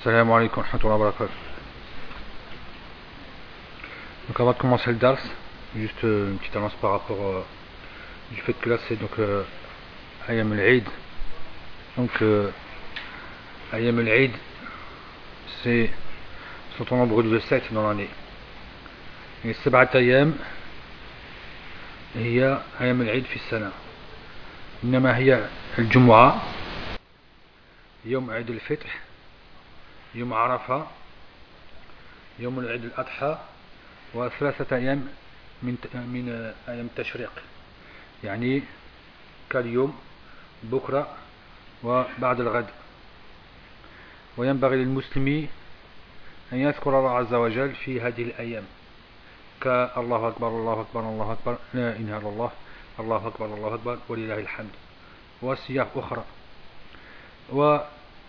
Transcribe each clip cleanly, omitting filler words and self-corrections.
Salam alaikum wa rahmatullahi wa barakatuh. Donc avant de commencer le dars, juste une petite annonce par rapport du fait que là c'est donc Ayam al-Eid. Donc Ayam al-Eid sont au nombre de 7 dans l'année. Et Sab'at Ayam هي أيام العيد في السنة. إنما هي الجمعة، يوم عيد الفطر، يوم عرفة، يوم العيد الأضحى، وثلاثة أيام من أيام التشريق، يعني كاليوم بكرة وبعد الغد. وينبغي للمسلم أن يذكر الله عز وجل في هذه الأيام كالله أكبر الله أكبر الله أكبر لا إله إلا الله الله أكبر الله أكبر ولله الحمد، وسياق أخرى. وهذه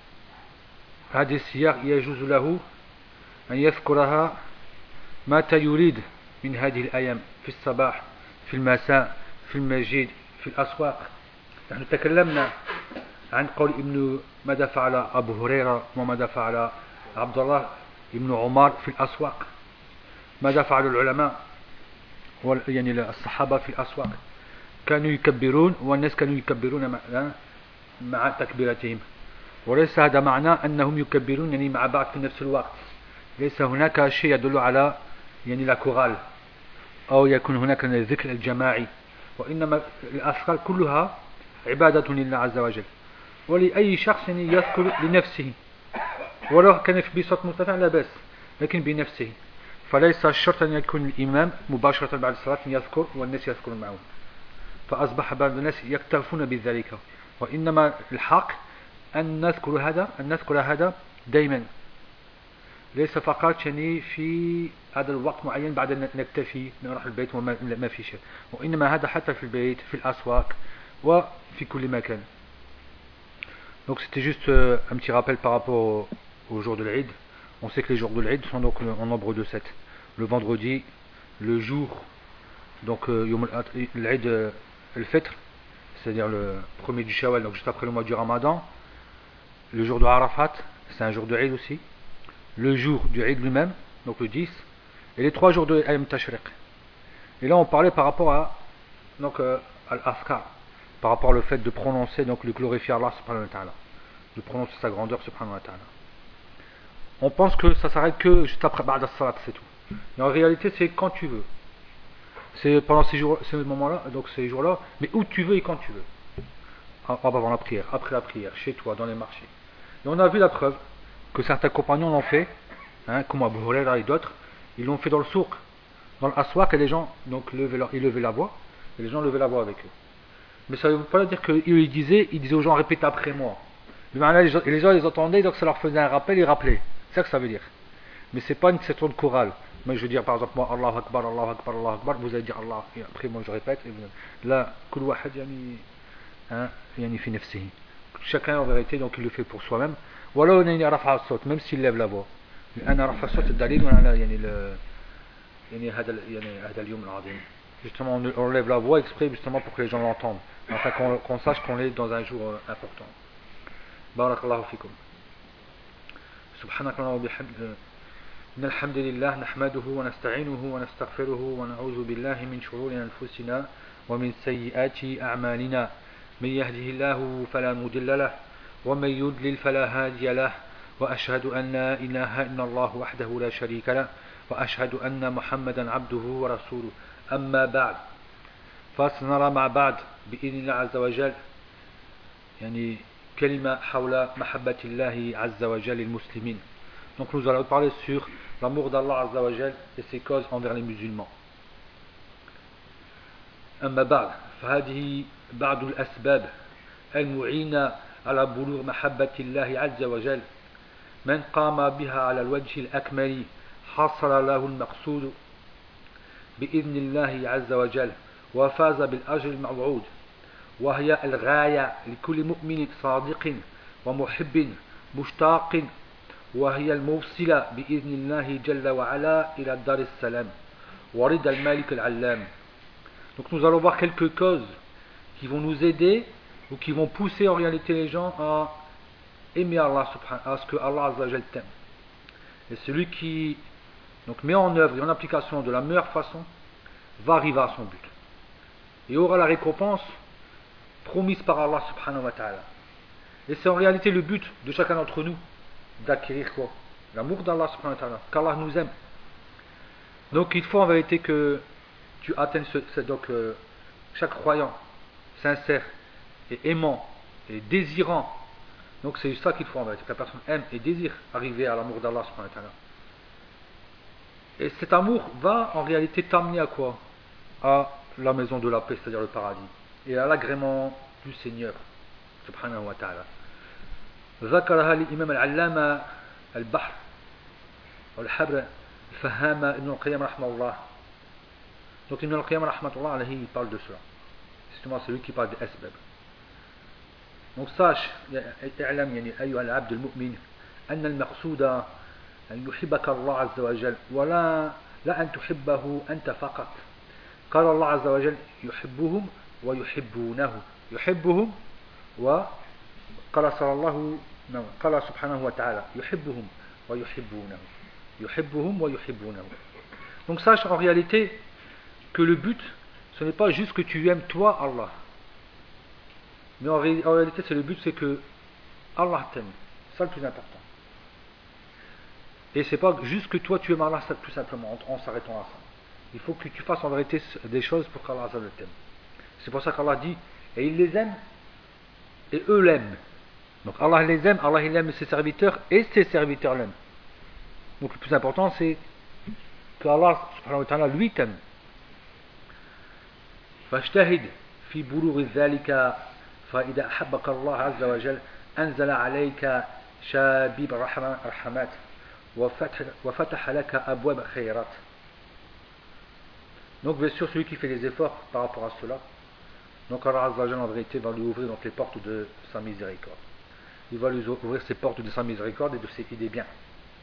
السياق يجوز له أن يذكرها متى يريد من هذه الأيام، في الصباح، في المساء، في المسجد، في الأسواق. نحن تكلمنا عن قول ماذا فعل أبو هريرة وماذا فعل عبد الله بن عمر في الأسواق، ماذا فعل العلماء يعني الصحابة في الأسواق. كانوا يكبرون والناس كانوا يكبرون مع تكبيرتهم، وليس هذا معنى أنهم يكبرون يعني مع بعض في نفس الوقت. ليس هناك شيء يدل على يعني لا كورال أو يكون هناك الذكر الجماعي، وإنما الأذكار كلها عبادة لله عز وجل، ولأي شخص يعني يذكر لنفسه، ولو كان بصوت مرتفع لا بأس، لكن بنفسه. فليس الشرط أن يكون الإمام مباشرة بعد الصلاة يذكر والناس يذكرون معه، فأصبح بعض الناس يكتفون بذلك. وإنما الحق أن نذكر هذا دائما، ليس فقط يعني في هذا الوقت معين بعد أن نكتفي نروح البيت وما في شيء، وإنما هذا حتى في البيت، في الأسواق وفي كل مكان. Donc c'était juste un petit rappel par rapport au jour de l'Eid. On sait que les jours de l'Eid sont donc en nombre de 7. Le vendredi, le jour, donc l'Eid al-Fitr, c'est-à-dire le premier du Shawwal, donc juste après le mois du Ramadan. Le jour de Arafat, c'est un jour de Eid aussi. Le jour du Eid lui-même, donc le 10. Et les 3 jours de Ayam Tashriq. Et là on parlait par rapport à al-Afkar, par rapport au fait de prononcer, donc le glorifier Allah subhanahu wa ta'ala, de prononcer sa grandeur subhanahu wa ta'ala. On pense que ça s'arrête que juste après Ba'da Salat, c'est tout. Mais en réalité c'est quand tu veux. C'est pendant ces moments-là, donc ces jours-là, mais où tu veux et quand tu veux. Avant la prière, après la prière, chez toi, dans les marchés. Et on a vu la preuve que certains compagnons l'ont fait, comme Abu Huraira et d'autres, ils l'ont fait dans le souk, dans l'aswaq, et les gens donc ils levaient la voix, et les gens levaient la voix avec eux. Mais ça ne veut pas dire qu'ils disaient aux gens répétez après moi. Mais les gens les entendaient, donc ça leur faisait un rappel, ils rappelaient. C'est ça que ça veut dire. Mais c'est pas une section de chorale. Mais je veux dire par exemple moi Allah Akbar, Allah Akbar, Allah Akbar, vous allez dire Allah, et après moi je répète, et vous... là, kul wahad yani fi nafsihi. Chacun en vérité donc il le fait pour soi-même. Voilà on a rafa as-sawt, même s'il lève la voix. أنا رفع الصوت الدليل على يعني هذا اليوم العظيم. Justement on lève la voix exprès justement pour que les gens l'entendent, afin qu'on sache qu'on est dans un jour important. Barakallahu fikum. سبحانك اللهم وبحمدك إن الحمد لله نحمده ونستعينه ونستغفره ونعوذ بالله من شرور أنفسنا ومن سيئات أعمالنا من يهده الله فلا مضل له ومن يضلل فلا هادي له وأشهد أن لا إله إلا الله وحده لا شريك له وأشهد أن محمدا عبده ورسوله. أما بعد، فسنرى مع بعض بإذن الله عز وجل يعني كلمة حول محبة الله عز وجل للمسلمين. Donc nous allons parler sur l'amour d'Allah Azza wa Jal et ses causes envers les musulmans. أما بعد فهذه بعض الأسباب المعينة على بلوغ محبة الله عز وجل. من قام بها على الوجه الأكمل حصل له المقصود بإذن الله عز وجل وفاز بالأجر الموعود، وهي الغاية لكل مؤمن صادق ومحب مشتاق، وهي الموصلة بإذن الله جل وعلا إلى دار السلام ورد المالك العلام. Donc nous allons voir quelques causes qui vont nous aider ou qui vont pousser en réalité les gens à aimer Allah à ce que Allah Azza wa Jal t'aime. Et celui qui donc met en œuvre et en application de la meilleure façon va arriver à son but et aura la récompense promise par Allah subhanahu wa ta'ala. Et c'est en réalité le but de chacun d'entre nous d'acquérir quoi? L'amour d'Allah subhanahu wa ta'ala, qu'Allah nous aime. Donc il faut en vérité que tu atteignes chaque croyant sincère et aimant et désirant. Donc c'est ça qu'il faut en vérité, que la personne aime et désire arriver à l'amour d'Allah subhanahu wa ta'ala. Et cet amour va en réalité t'amener à quoi? À la maison de la paix, c'est-à-dire le paradis, et à l'agrément du Seigneur subhanahu wa ta'ala. ذكرها الإمام العلامة البحر والحبر الفهامة ابن القيم رحمه الله. Donc Ibn al-Qayyim rahmatullah alayhi, il parle de cela. Justement c'est lui qui parle des asbab. Donc sache, اعلم يعني أيها العبد المؤمن أن المقصود أن يحبك الله عز وجل ولا أن تحبه أنت فقط. قال الله عز وجل يحبهم ويحبونه يحبهم وقال صلى الله قال سبحانه وتعالى يحبهم ويحبونه يحبهم ويحبونه. Donc sache en réalité que le but ce n'est pas juste que tu aimes toi Allah, mais en réalité c'est le but, c'est que Allah t'aime, c'est ça le plus important. Et c'est pas juste que toi tu aimes Allah tout simplement en s'arrêtant à ça. Il faut que tu fasses en vérité des choses pour qu'Allah t'aime. C'est pour ça qu'Allah dit et il les aime et eux l'aiment. Donc Allah les aime, Allah il aime ses serviteurs et ses serviteurs l'aiment. Donc le plus important c'est que Allah subhanahu wa ta'ala lui t'aime. فاجتهد في بلوغ ذلك فإذا أحبك الله عز وجل أنزل عليك شابيب الرحمات وفتح لك أبواب الخيرات. Donc bien sûr celui qui fait des efforts par rapport à cela, donc Allah Azza wa Jalla en vérité va lui ouvrir donc les portes de sa miséricorde. Il va lui ouvrir ses portes de sa miséricorde et de ses idées bien.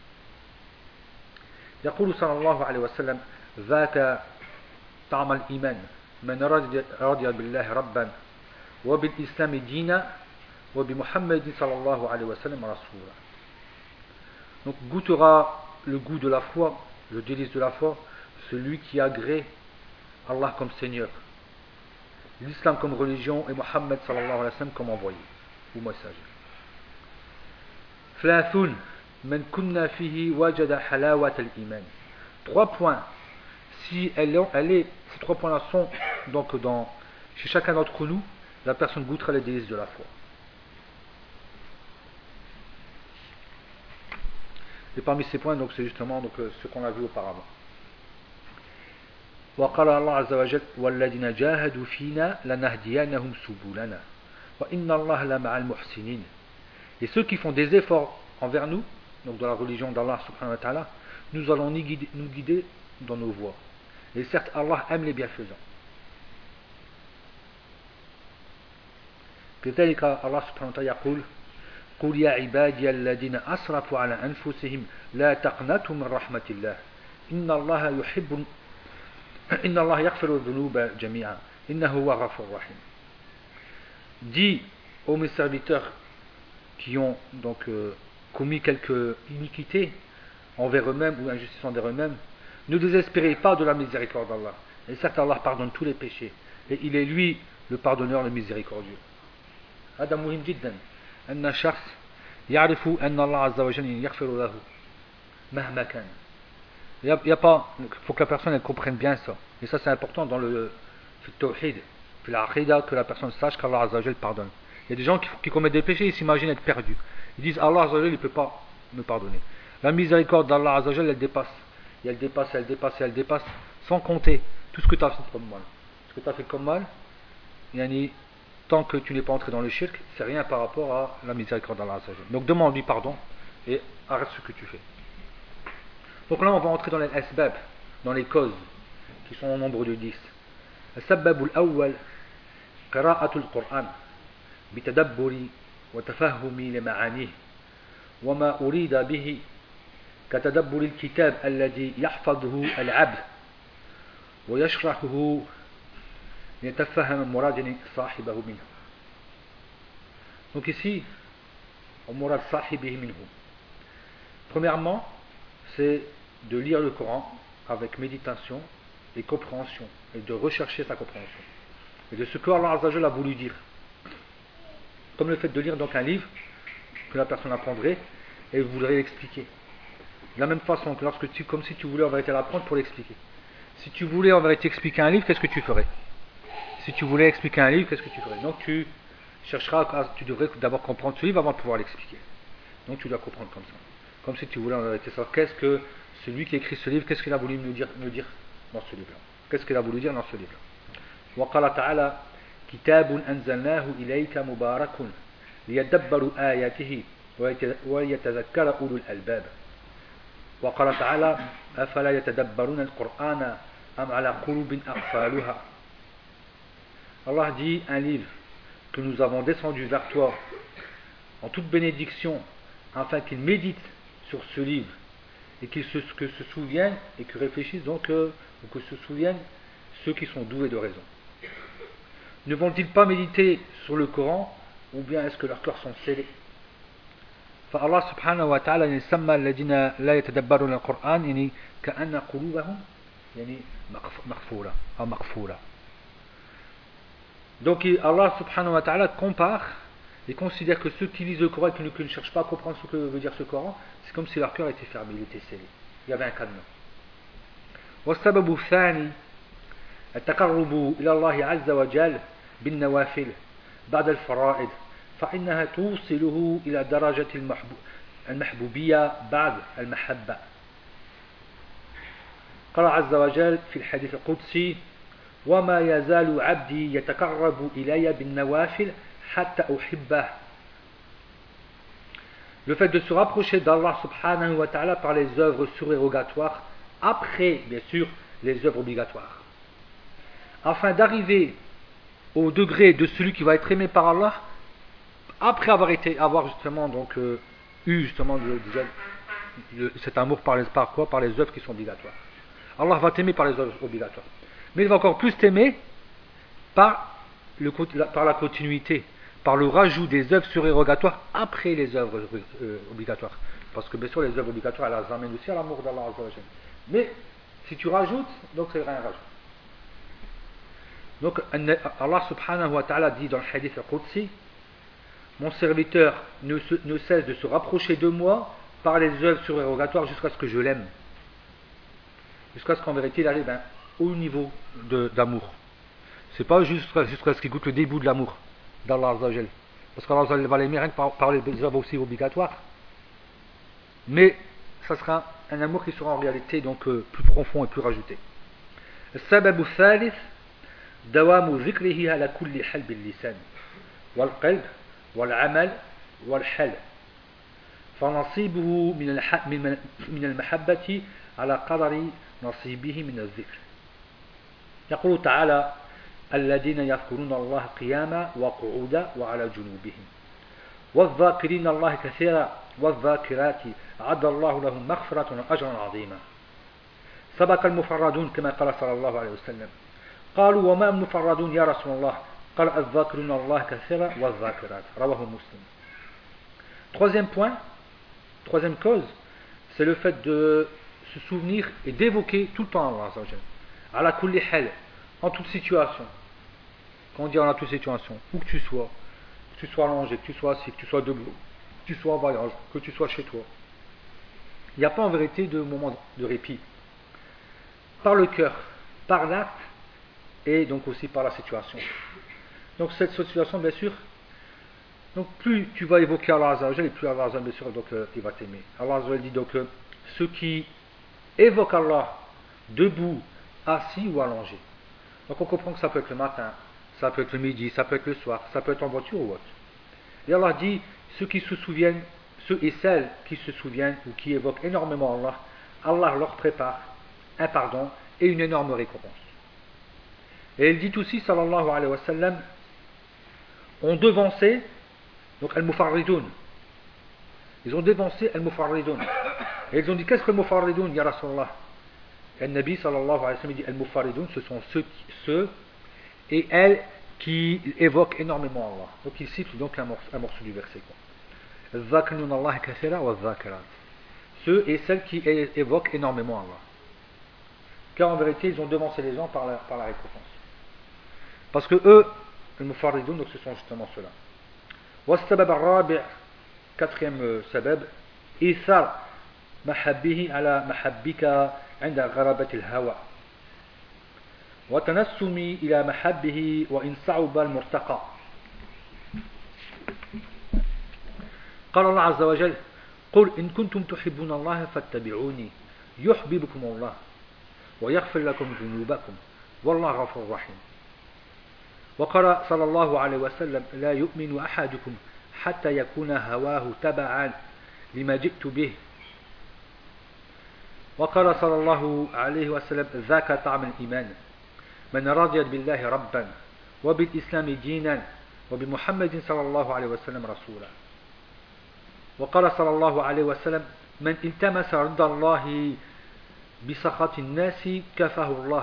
يقول صلى الله عليه وسلم ذاك طعم الإيمان من رضي بالله ربا وبالإسلام دينا وبمحمد صلى الله عليه وسلم رسولا. Donc goûtera le goût de la foi, le délice de la foi, celui qui agrée Allah comme Seigneur, l'islam comme religion et Mohammed sallallahu alayhi wa sallam comme envoyé ou messager. ثلاثون من كنا فيه وجد حلاوة الإيمان. 3 points. Si ces 3 points-là sont donc chez chacun d'entre nous, la personne goûtera les délices de la foi. Et parmi ces points, donc c'est justement ce qu'on a vu auparavant. وقال الله عز وجل والذين جاهدوا فينا لنهدينهم سبلنا وإن الله لمع المحسنين. Et ceux qui font des efforts envers nous, donc dans la religion d'Allah subhanahu wa ta'ala, nous allons nous guider dans nos voies. Et certes Allah aime les bienfaisants. كذلك الله سبحانه وتعالى يقول قل يا عبادي الذين أسرفوا على أنفسهم لا تقنطوا من رحمة الله إن الله يغفر الذنوب جميعا إنه هو الغفور الرحيم. Dis aux mes serviteurs qui ont donc commis quelques iniquités envers eux-mêmes ou injustice envers eux-mêmes, ne désespérez pas de la miséricorde d'Allah. Et certes Allah pardonne tous les péchés et il est lui le pardonneur, le miséricordieux. هذا مهم جدا أن الشخص يعرف أن الله عز وجل يغفر له مهما كان. Il faut que la personne elle comprenne bien ça. Et ça c'est important dans le tawhid, dans l'aqida, que la personne sache qu'Allah Azza wa Jal pardonne. Il y a des gens qui commettent des péchés, ils s'imaginent être perdus. Ils disent Allah Azza wa Jal il ne peut pas me pardonner. La miséricorde d'Allah Azza wa Jal elle dépasse. Et elle dépasse, elle dépasse, elle dépasse, sans compter tout ce que tu as fait comme mal. Ce que tu as fait comme mal, tant que tu n'es pas entré dans le shirk, c'est rien par rapport à la miséricorde d'Allah Azza wa Jal. Donc demande-lui pardon et arrête ce que tu fais. Donc là on va entrer dans les asbab, dans les causes qui sont au nombre de 10. السبب الأول قراءة القرآن بتدبر وتفهم لمعانيه وما أريد به كتدبر الكتاب الذي يحفظه العبد ويشرحه ليتفهم مراد صاحبه منه. Donc ici ومراد صاحبه منه. Premièrement, c'est de lire le Coran avec méditation et compréhension, et de rechercher sa compréhension, et de ce que Allah Azza wa Jalla a voulu dire. Comme le fait de lire donc un livre que la personne apprendrait et voudrait l'expliquer. De la même façon que comme si tu voulais en vérité l'apprendre pour l'expliquer. Si tu voulais en vérité expliquer un livre, qu'est-ce que tu ferais? Si tu voulais expliquer un livre, qu'est-ce que tu ferais? Donc tu devrais d'abord comprendre ce livre avant de pouvoir l'expliquer. Donc tu dois comprendre comme ça. Comme si tu voulais en vérité savoir qu'est-ce que celui qui écrit ce livre, qu'est-ce qu'il a voulu me dire dans ce livre-là. Qu'est-ce qu'il a voulu dire dans ce livre-là. وقال تعالى كتاب أنزلناه إليك مبارك ليدبروا آياته ويتذكر أولو الألباب. وقال تعالى أفلا يتدبرون القرآن أم على قلوب أقفالها. Allah dit, un livre que nous avons descendu vers toi en toute bénédiction, afin qu'ils méditent sur ce livre et qu'ils se souviennent et que réfléchissent donc ou que se souviennent ceux qui sont doués de raison. Ne vont-ils pas méditer sur le Coran, ou bien est-ce que leurs cœurs sont scellés? فالله سبحانه وتعالى يعني سمى الذين لا يتدبرون القرآن يعني كأن قلوبهم يعني مقفولة أو مقفولة. Donc Allah subhanahu wa ta'ala compare et considère que ceux qui lisent le Coran et qui ne cherchent pas à comprendre ce que veut dire ce Coran, c'est comme si leur cœur était fermé, il était scellé. Il y avait un cadenas. والسبب الثاني التقرب إلى الله عز وجل بالنوافل بعد الفرائض فإنها توصله إلى درجة المحبوبية بعد المحبة. قال عز وجل في الحديث القدسي وما يزال عبدي يتقرب إلي بالنوافل حتى أحبه. Le fait de se rapprocher d'Allah subhanahu wa ta'ala par les œuvres surérogatoires après bien sûr les œuvres obligatoires, afin d'arriver au degré de celui qui va être aimé par Allah après avoir justement donc eu justement cet amour par les œuvres qui sont obligatoires. Allah va t'aimer par les œuvres obligatoires, mais il va encore plus t'aimer par la continuité, par le rajout des œuvres surérogatoires après les œuvres obligatoires, parce que bien sûr les œuvres obligatoires elles amènent aussi à l'amour d'Allah Azza wa Jalla. Mais si tu rajoutes, donc c'est un rajout. Donc Allah subhanahu wa ta'ala dit dans le hadith al-Qudsi, mon serviteur ne cesse de se rapprocher de moi par les œuvres surérogatoires jusqu'à ce que je l'aime, jusqu'à ce qu'en vérité il arrive à un haut niveau d'amour. C'est pas jusqu'à ce qu'il goûte le début de l'amour d'Allah Azza wa Jalla, parce qu'Allah Azza wa Jalla va l'aimer rien que par les œuvres aussi obligatoires, mais ça sera un amour qui sera en réalité donc plus profond et plus rajouté. السبب الثالث دوام ذكره على كل حال باللسان والقلب والعمل والحل فنصيبه من المحبة على قدر نصيبه من الذكر. يقول تعالى الذين يذكرون الله قياما وقعودا وعلى جنوبهم والذاكرين الله كثيرا والذاكرات أعد الله لهم مغفرة وأجرا عظيما. سبق المفردون كما قال صلى الله عليه وسلم قالوا وما المفردون يا رسول الله قال الذاكرون الله كثيرا والذاكرات رواه مسلم. Troisième cause, c'est le fait de se souvenir et d'évoquer tout le temps Allah Azza wa Jalla. Ala kulli hal, en toute situation. Quand on dit en toute situation, où que tu sois allongé, que tu sois assis, que tu sois debout, que tu sois en voyage, que tu sois chez toi. Il n'y a pas en vérité de moment de répit. Par le cœur, par l'acte et donc aussi par la situation. Donc cette situation, bien sûr, donc plus tu vas évoquer Allah Azza wa Jalla et plus Allah Azza wa Jalla, bien sûr, donc il va t'aimer. Allah Azza wa Jalla dit donc ceux qui évoquent Allah debout, assis ou allongé. Donc on comprend que ça peut être le matin, ça peut être le midi, ça peut être le soir, ça peut être en voiture ou autre. Et Allah dit ceux qui se souviennent, ceux et celles qui se souviennent ou qui évoquent énormément Allah, Allah leur prépare un pardon et une énorme récompense. Et il dit aussi sallallahu alayhi wa sallam, ont devancé donc al-mufarridun, ils ont devancé al-mufarridun, et ils ont dit qu'est-ce que al-mufarridun ya Rasulallah? Et le Nabi sallallahu alayhi wa sallam dit al-mufarridun, ce sont ceux et elles qui évoquent énormément Allah. Donc il cite donc un morceau du verset quoi. الذاكرون الله كثيرا والذاكرات. Ceux et celles qui évoquent énormément Allah. Car en vérité, ils ont devancé les gens par la récompense. Parce que eux, les mufarridoun, donc ce sont justement ceux-là. والسبب الرابع, quatrième sabab, إيثار محبه على محبك عند غرابة الهوى وتنسمي إلى محبه وإن صعب المرتقى. قال الله عز وجل قل إن كنتم تحبون الله فاتبعوني يحببكم الله ويغفر لكم ذنوبكم والله غفور رحيم. وقال صلى الله عليه وسلم لا يؤمن أحدكم حتى يكون هواه تبعا لما جئت به. وقال صلى الله عليه وسلم ذاك طعم الإيمان من رضي بالله ربا وبالإسلام دينا وبمحمد صلى الله عليه وسلم رسولا. وقال صلى الله عليه وسلم من التمس رضا الله بسخط الناس كفاه الله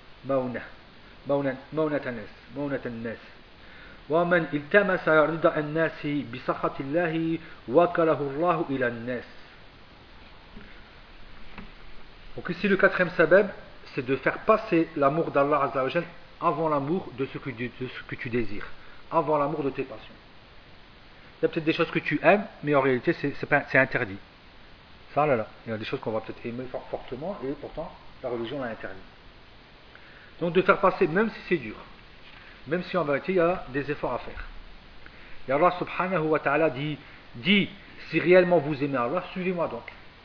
مونة الناس ومن التمس رضا الناس بسخط الله وكله الله إلى الناس. Donc ici le quatrième sabab, c'est de faire passer l'amour d'Allah Azza wa Jal avant l'amour de ce que tu désires, avant l'amour de tes passions. Il y a peut-être des choses que tu aimes, mais en réalité c'est interdit. Ça là, il y a des choses qu'on va peut-être aimer fortement et pourtant la religion l'a interdit. Donc de faire passer, même si c'est dur, même si en vérité il y a des efforts à faire. Et Allah subhanahu wa ta'ala dit si réellement vous aimez Allah, suivez-moi donc.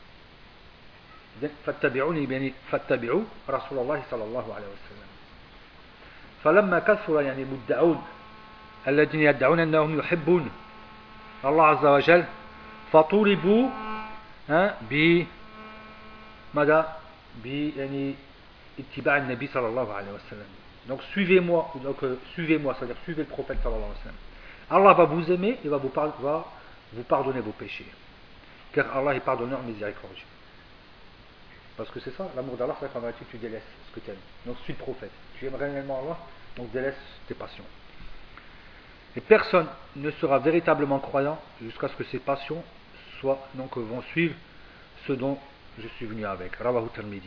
فاتبعوني يعني فاتبعوا رسول الله صلى الله عليه وسلم. فلما كثر يعني المدعون الذين يدعون أنهم يحبون الله عز وجل فطولبوا بماذا يعني اتباع النبي صلى الله عليه وسلم. Donc suivez-moi, c'est-à-dire suivez le prophète sallallahu alayhi wa sallam. Allah va vous aimer et va vous pardonner vos péchés, car Allah est pardonneur miséricordieux. Parce que c'est ça, l'amour d'Allah, c'est qu'en vérité tu délaisses ce que tu aimes. Donc suis le prophète. Tu aimes réellement Allah, donc délaisse tes passions. Et personne ne sera véritablement croyant jusqu'à ce que ses passions vont suivre ce dont je suis venu avec. Rawahu Tirmidhi.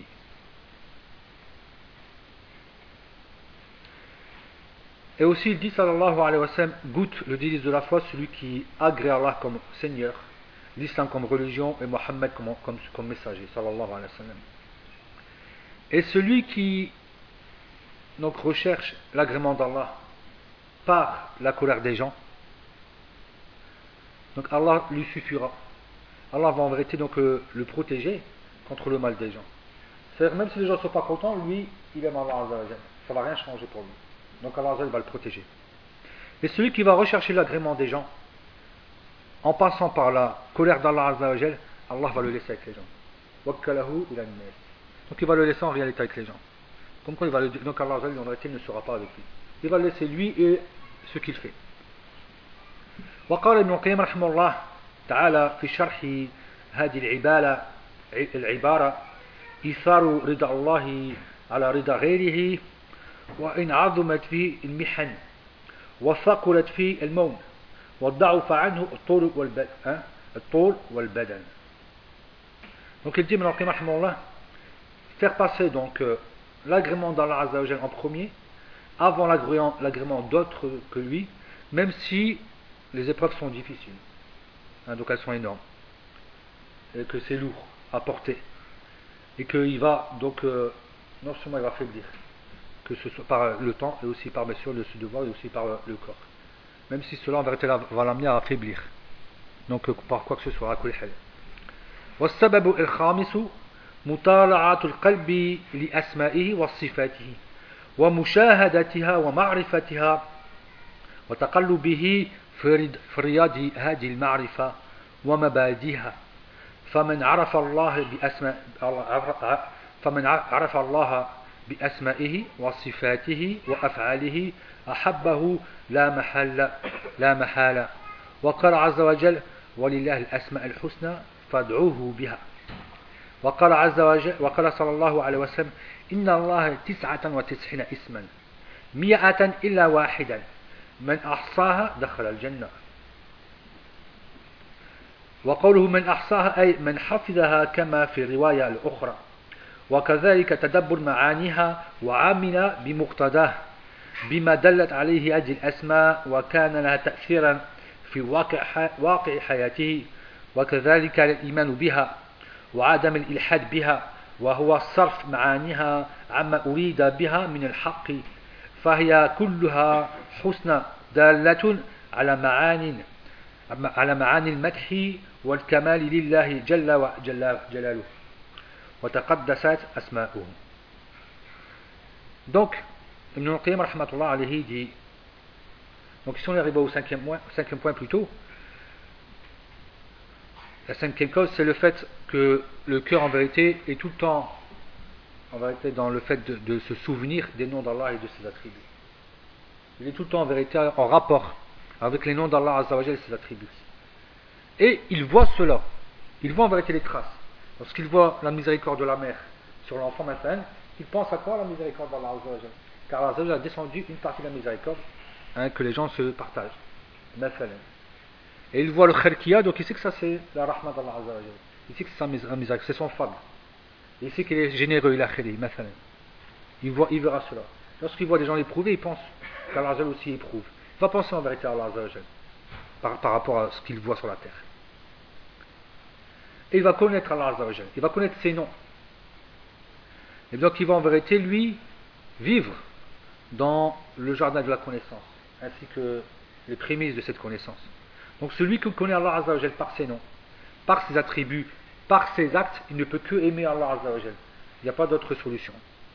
Et aussi il dit sallallahu alayhi wa sallam, goûte le délice de la foi celui qui agrée Allah comme Seigneur, l'islam comme religion et Mohammed comme messager sallallahu alayhi wa sallam. Et celui qui donc recherche l'agrément d'Allah par la colère des gens, donc Allah lui suffira. Allah va en vérité donc le protéger contre le mal des gens. C'est-à-dire même si les gens ne sont pas contents, lui il aime Allah Azza wa Jal. Ça ne va rien changer pour lui. Donc Allah Azza wa Jal va le protéger. Et celui qui va rechercher l'agrément des gens en passant par la colère d'Allah Azza wa Jal, Allah va le laisser avec les gens. Wakkalahu ila an-nas. Donc il va le laisser en réalité avec les gens. Comme quoi donc Allah Azza wa Jal en réalité ne sera pas avec lui. Il va le laisser lui et ce qu'il fait. وقال ابن القيم رحمه الله تعالى في شرح هذه العبارة إيثار رضا الله على رضا غيره وإن عظمت فيه المحن وثقلت فيه المون وضعف عنه الطول والبدن. Donc il dit ابن القيم رحمه الله, faire passer donc l'agrément d'Allah Azza wa Jal en premier avant l'agrément d'autres que lui, même si les épreuves sont difficiles, donc elles sont énormes, et que c'est lourd à porter, et qu'il va donc non seulement il va faiblir, que ce soit par le temps et aussi par bien sûr le devoir et aussi par le corps, même si cela en vérité va l'amener à faiblir, donc par quoi que ce soit. والسبب الخامس مطالعة القلب لأسمائه وصفاته ومشاهدتها ومعرفتها وتقلبه في رياض هذه المعرفة ومبادئها. فمن عرف الله بأسمائه وصفاته وأفعاله أحبه لا محالة. وقال عز وجل ولله الأسماء الحسنى فادعوه بها. وقال عز وجل وقال صلى الله عليه وسلم إن الله 99 اسما 100 إلا واحدا من أحصاها دخل الجنة. وقوله من أحصاها أي من حفظها كما في الرواية الأخرى وكذلك تدبر معانيها وعمل بمقتضاه بما دلت عليه هذه الأسماء وكان لها تأثيرا في واقع حياته وكذلك الإيمان بها وعدم الإلحاد بها وهو صرف معانيها عما أريد بها من الحق فهي كلها حسنى دالة على معاني المدح والكمال لله جل جلاله وتقدست أسماؤه. Donc, Ibn al-Qayyim rahmatullah alayhi dit, donc ici on est arrivé au cinquième point plus tôt. La cinquième cause, c'est le fait que le cœur en vérité est tout le temps en vérité dans le fait de se souvenir des noms d'Allah et de ses attributs. Il est tout le temps en vérité en rapport avec les noms d'Allah Azza wa Jalla et ses attributs. Et il voit cela, il voit en vérité les traces. Lorsqu'il voit la miséricorde de la mère sur l'enfant maintenant, il pense à quoi? La miséricorde d'Allah Azza wa Jalla. Car Allah Azza wa Jalla a descendu une partie de la miséricorde, que les gens se partagent. Et il voit le khair qu'il y a, donc il sait que ça c'est la rahma d'Allah Azza wa Jalla. Il sait que c'est sa miséricorde, c'est son fadl. Il sait qu'il est généreux, il a khiri, il verra cela. Lorsqu'il voit des gens l'éprouver, il pense qu'Allah Azza wa Jalla aussi éprouve. Il va penser en vérité à Allah Azza wa Jalla par rapport à ce qu'il voit sur la terre. Et il va connaître Allah Azza wa Jalla, il va connaître ses noms. Et donc il va en vérité, lui, vivre dans le jardin de la connaissance, ainsi que les prémices de cette connaissance. Donc celui qui connaît Allah Azza wa Jalla par ses noms, par ses attributs, par ses actes, il ne peut que aimer Allah Azza wa Jalla. Il n'y a pas d'autre solution.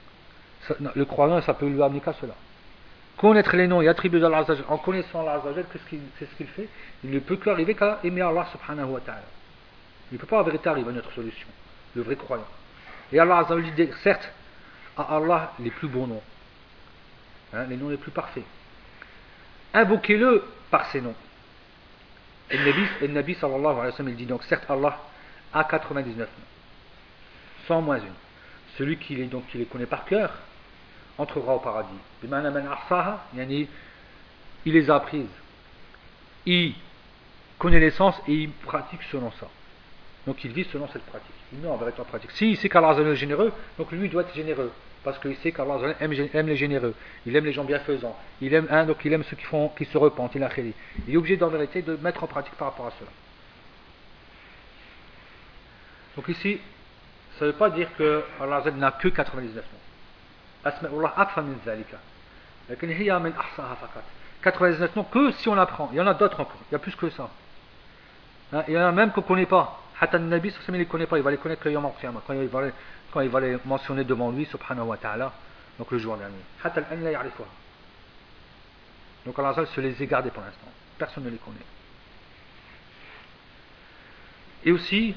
Le croyant, ça peut lui amener qu'à cela. Connaître les noms et attributs d'Allah Azza wa Jalla, en connaissant Allah Azza wa Jalla, qu'est-ce qu'il fait? Il ne peut qu'arriver qu'à aimer Allah subhanahu wa ta'ala. Il ne peut pas en vérité arriver à une autre solution, le vrai croyant. Et Allah Azza wa Jalla dit, certes, à Allah les plus beaux noms, les noms les plus parfaits. Invoquez-le par ces noms. Et le Nabi sallallahu alayhi wa sallam, il dit donc, certes Allah a 99 noms, 100 moins une. Celui qui les connaît par cœur entrera au paradis. Il les a apprises. Il connaît l'essence et il pratique selon ça. Donc il vit selon cette pratique. Il met en vérité en pratique. S'il sait qu'Allah est généreux, donc lui doit être généreux. Parce qu'il sait qu'Allah aime les généreux. Il aime les gens bienfaisants. Donc il aime ceux qui se repentent. Il est obligé en vérité de mettre en pratique par rapport à cela. Donc ici, ça ne veut pas dire que Allah n'a que 99 noms. Asma'ullah akfa min zalika. Lakin hiya min ahsaha fakat. 99 noms que si on apprend. Il y en a d'autres encore. Il y a plus que ça. Il y en a même qu'on ne connaît pas. Hatta Nabi, il ne les connaît pas. Il va les connaître quand il va les mentionner devant lui, subhanahu wa ta'ala, donc le jour dernier. Hatta al-an la ya'rifuha. Donc Allah se les est gardés pour l'instant. Personne ne les connaît. Et aussi,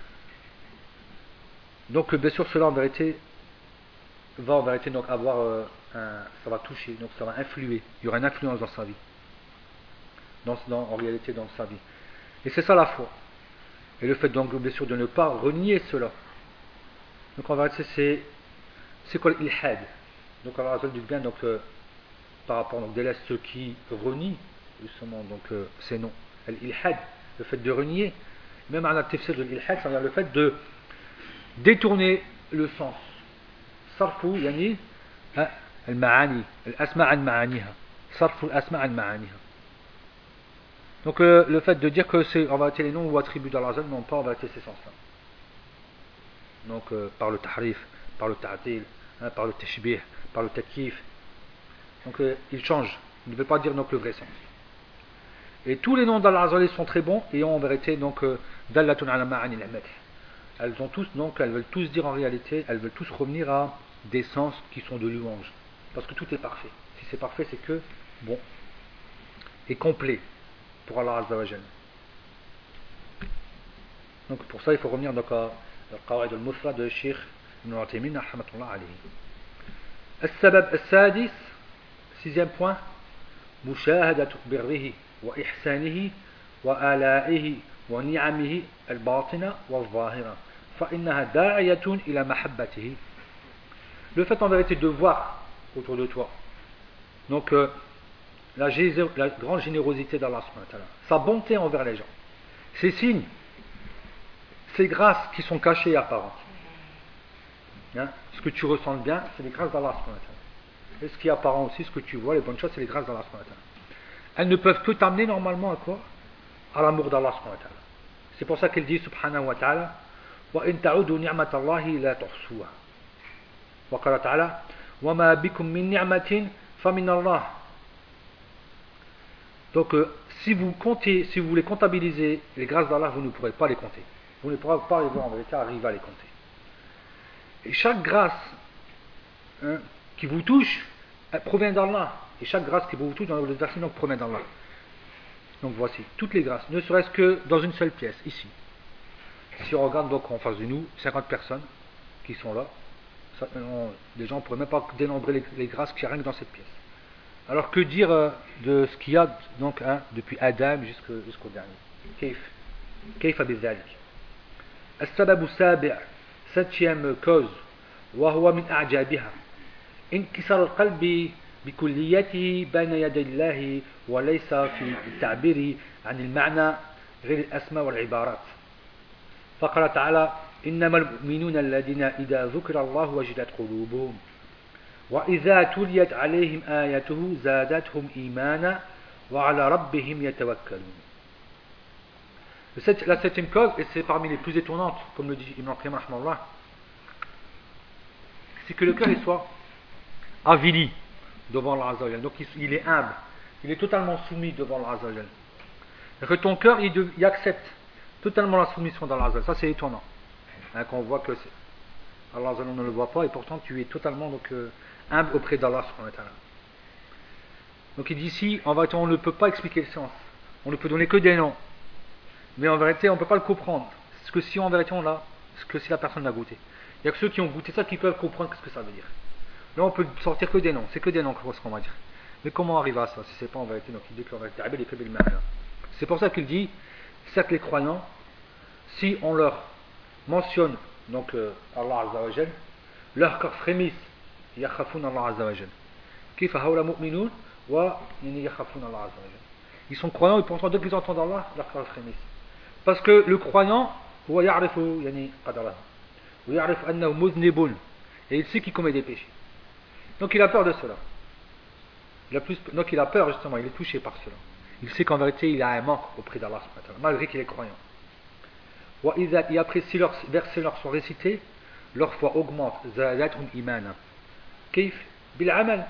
donc bien sûr cela en vérité va en vérité donc avoir ça va toucher, donc ça va influer. Il y aura une influence dans sa vie. En réalité dans sa vie. Et c'est ça la foi. Et le fait donc bien sûr de ne pas renier cela. Donc en vérité c'est quoi l'ilhad? Donc Allah dit bien donc par rapport donc délaisse ceux qui renient justement donc ces noms. L'ilhad, le fait de renier, même à la tafsir de l'ilhad, ça veut dire le fait de détourner le sens. Sarfu yani al-ma'ani, al-asma' an-ma'aniha. Sarfu al-asma' an-ma'aniha. Donc le fait de dire que c'est en vérité les noms ou attributs d'Allah n'ont pas en vérité ces sens-là. Donc par le tahrif, par le ta'til, par le tashbih, par le takif. Donc il change. Il ne veut pas dire donc le vrai sens. Et tous les noms d'Allah sont très bons et ont en vérité donc dallatun ala ma'ani al-madh. Elles veulent tous dire en réalité, elles veulent tous revenir à des sens qui sont de louange. Parce que tout est parfait. Si c'est parfait, c'est que bon et complet pour Allah Azza wa Jalla. Donc pour ça, il faut revenir donc à القواعد المثلى de Cheikh Ibn Uthaymin رحمة الله عليه. السبب السادس, sixième point, مشاهدة بره وإحسانه وآلائه ونعمه الباطنة والظاهرة فإنها داعية إلى محبته. Le fait en vérité de voir autour de toi donc la grande générosité d'Allah subhanahu wa ta'ala, sa bonté envers les gens, ses signes ces grâces qui sont cachées et apparentes. Hein? Ce que tu ressens bien, c'est les grâces d'Allah. Et ce qui est apparent aussi, ce que tu vois, les bonnes choses, c'est les grâces d'Allah. Elles ne peuvent que t'amener normalement à quoi? À l'amour d'Allah. C'est pour ça qu'il dit subhanahu wa ta'ala وَإِن تَعُودُوا نِعْمَةَ اللَّهِ لَا تُحْصُوهَا وقال تعالى وَمَا بِكُم مِّن نِعْمَةٍ فَمِنَ اللَّهِ. Donc si vous comptez, si vous voulez comptabiliser les grâces d'Allah, vous ne pourrez pas les compter. Vous ne pourrez pas arriver en vérité arriver à les compter. Et chaque grâce qui vous touche, elle provient d'Allah. Et chaque grâce qui vous touche dans le verset donc provient d'Allah. Donc voici, toutes les grâces, ne serait-ce que dans une seule pièce, ici. Si on regarde donc en face de nous, 50 personnes qui sont là, les gens ne pourraient même pas dénombrer les grâces qu'il y a rien que dans cette pièce. Alors que dire de ce qu'il y a donc depuis Adam jusqu'au dernier? Kayfa bizalik. السبب السابع, septième cause, وهو من أعجابها انكسار القلب بكليته بين يدي الله وليس في التعبير عن المعنى غير الأسماء والعبارات. فقال تعالى إنما المؤمنون الذين إذا ذكر الله وجلت قلوبهم وإذا تليت عليهم آياته زادتهم إيمانا وعلى ربهم يتوكلون. La septième cause, et c'est parmi les plus étonnantes, comme le dit Ibn al-Qayyim rahimahullah, c'est que le cœur il soit avili devant Allah Azza wa Jal. Donc il est humble, il est totalement soumis devant Allah Azza wa Jal. Et que ton cœur il accepte totalement la soumission d'Allah Azza wa Jal. Ça c'est étonnant. Hein, qu'on voit que Allah Azza wa Jal ne le voit pas et pourtant tu es totalement donc, humble auprès d'Allah subhanahu wa ta'ala. Donc il dit ici, en vérité on ne peut pas expliquer le sens, on ne peut donner que des noms, mais en vérité on ne peut pas le comprendre. Parce que si en vérité on l'a, ce que si la personne l'a goûté. Il n'y a que ceux qui ont goûté ça qui peuvent comprendre ce que ça veut dire. Là on peut sortir que des noms, c'est que des noms qu'on va dire. Mais comment arriver à ça si c'est pas en vérité donc il dit qu'en vérité c'est pour ça qu'il dit, certes les croyants, si on leur mentionne donc Allah Azza wa Jal, leur cœur frémisse, yakhafun Allah Azza wa Jal. Kifa haula mu'minun wa yakhafun Allah Azza wa Jal. Ils sont croyants et pourtant dès qu'ils entendent Allah, leur cœur frémisse. Parce que le croyant, huwa ya'rifu yani qadarahu wa ya'rifu annahu muznibun, et il sait qu'il commet des péchés. Donc il a peur de cela. Donc il a peur justement, il est touché par cela. Il sait qu'en vérité il a un manque auprès d'Allah malgré qu'il est croyant. Et après si leurs versets leur sont récités, leur foi augmente. Zadathum imana. Kayf bil amal.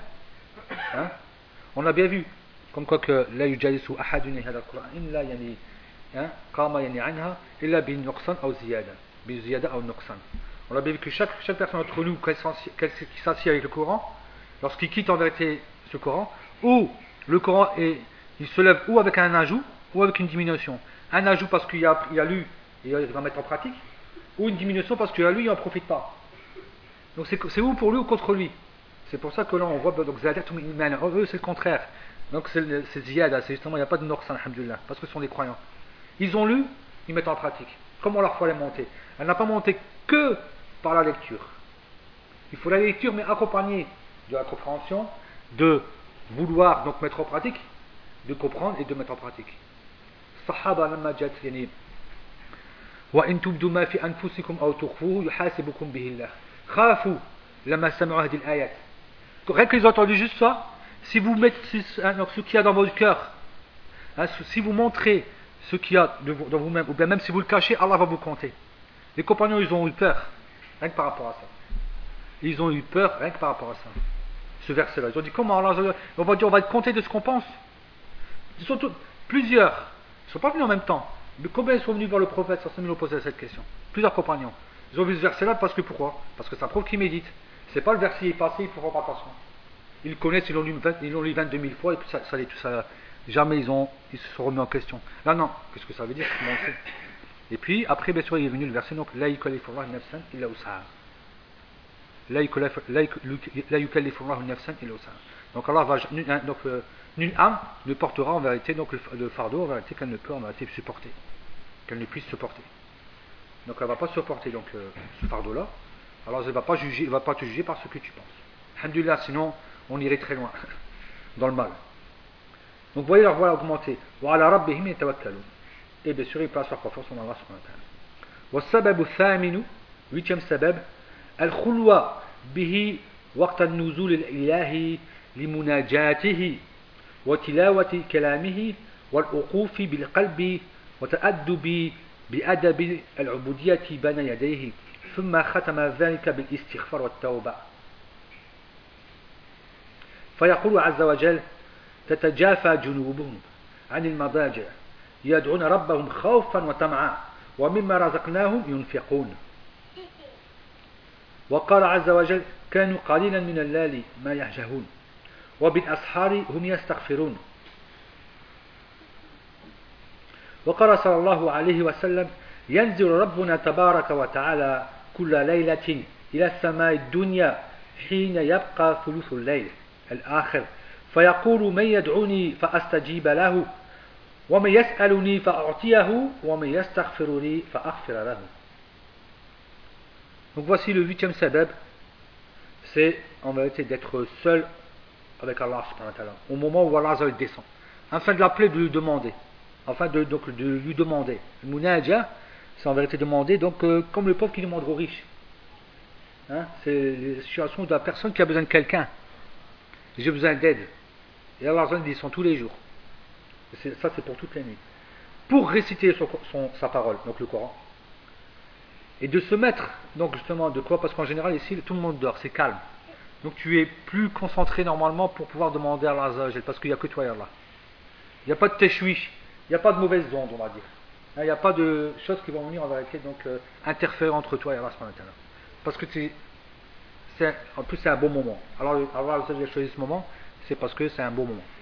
On a bien vu comme quoi que la yujalisu ahadun hada al-Qur'an illa yani qama yani anha illa bi nuqsan aw ziyada. Bi ziyada aw nuqsan. On a bien vu que chaque personne d'entre nous qui s'assied avec le Coran, lorsqu'il quitte en vérité ce Coran, ou le Coran il se lève ou avec un ajout ou avec une diminution. Un ajout parce qu'il a lu et il va mettre en pratique, ou une diminution parce qu'il a lu et il n'en profite pas. Donc c'est ou pour lui ou contre lui. C'est pour ça que là on voit donc zadatum iman. Eux c'est le contraire. Donc c'est ziyada, c'est justement il n'y a pas de nuqsan alhamdulillah, parce que ce sont des croyants. Ils ont lu, ils mettent en pratique. Comment leur foi est montée? Elle n'a pas monté que par la lecture. Il faut la lecture mais accompagnée de la compréhension, de vouloir donc mettre en pratique, de comprendre et de mettre en pratique. Sahaba lamma jat yani wa in tubdu ma fi anfusikum aw tukhfuhu yuhasibukum bihi Allah. Khafu lamma sami'u hadhihi al-ayat. Rien qu'ils ont entendu juste ça, si vous mettez ce qu'il y a dans votre cœur, si vous montrez ce qu'il y a dans vous-même, ou bien même si vous le cachez, Allah va vous compter. Les compagnons ils ont eu peur rien que par rapport à ça. Ils ont eu peur rien que par rapport à ça. Ce verset-là, ils ont dit comment Allah, on va être compté de ce qu'on pense. Ils sont plusieurs, ils ne sont pas venus en même temps. Mais combien ils sont venus voir le prophète sans se poser cette question? Plusieurs compagnons. Ils ont vu ce verset-là parce que pourquoi? Parce que ça prouve qu'ils méditent. C'est pas le verset est passé, il faut faire attention. Ils connaissent, ils l'ont lu 22 000 fois et puis ça jamais ils se sont remis en question. Là non, qu'est-ce que ça veut dire? Et puis après bien sûr il est venu le verset donc la yukallifullahu nafsan illa wus'aha. La yukallifullahu nafsan illa wus'aha. Donc Allah va donc nulle âme ne portera en vérité donc le fardeau en vérité qu'elle ne peut en vérité supporter, qu'elle ne puisse supporter. Donc elle ne va pas supporter donc ce fardeau là. Alors elle ne va pas juger, il va pas te juger par ce que tu penses. Alhamdulillah, sinon on irait très loin dans le mal. Donc voyez leur voix augmenter. Wa ala rabbihim yatawakkalun. Et bien sûr ils placent leur confiance en Allah subhanahu wa ta'ala. والسبب الثامن huitième سبب الخلوة به وقت النزول الإلهي لمناجاته وتلاوة كلامه والوقوف بالقلب وتأدب بأدب العبودية بين يديه ثم ختم ذلك بالاستغفار والتوبة فيقول عز وجل تتجافى جنوبهم عن المضاجع يدعون ربهم خوفا وطمعا ومما رزقناهم ينفقون وقال عز وجل كانوا قليلا من الليل ما يهجهون وبالأسحار هم يستغفرون وقال صلى الله عليه وسلم ينزل ربنا تبارك وتعالى كل ليلة إلى السماء الدنيا حين يبقى ثلث الليل الآخر فيقول من يدعوني فأستجيب له ومن يسألني فأعطيه ومن يستغفر لي فأغفر له. Donc voici le huitième sabab, c'est en vérité d'être seul avec Allah subhanahu wa ta'ala au moment où Allah descend, afin de l'appeler, de lui demander, de lui demander. Le munaja, c'est en vérité demander, donc comme le pauvre qui demande aux riches. Hein, c'est la situation de la personne qui a besoin de quelqu'un. J'ai besoin d'aide. Et Allah dit sont tous les jours. Ça c'est pour toutes les nuits. Pour réciter sa parole, donc le Coran. Et de se mettre, donc justement, de quoi? Parce qu'en général ici tout le monde dort, c'est calme. Donc tu es plus concentré normalement pour pouvoir demander à Allah, parce qu'il n'y a que toi et Allah. Il n'y a pas de teshwish, il n'y a pas de mauvaises ondes, on va dire. Il n'y a pas de choses qui vont venir en vérité donc interférer entre toi et Allah. Parce que en plus c'est un bon moment. Alors Allah a choisi ce moment, c'est parce que c'est un bon moment.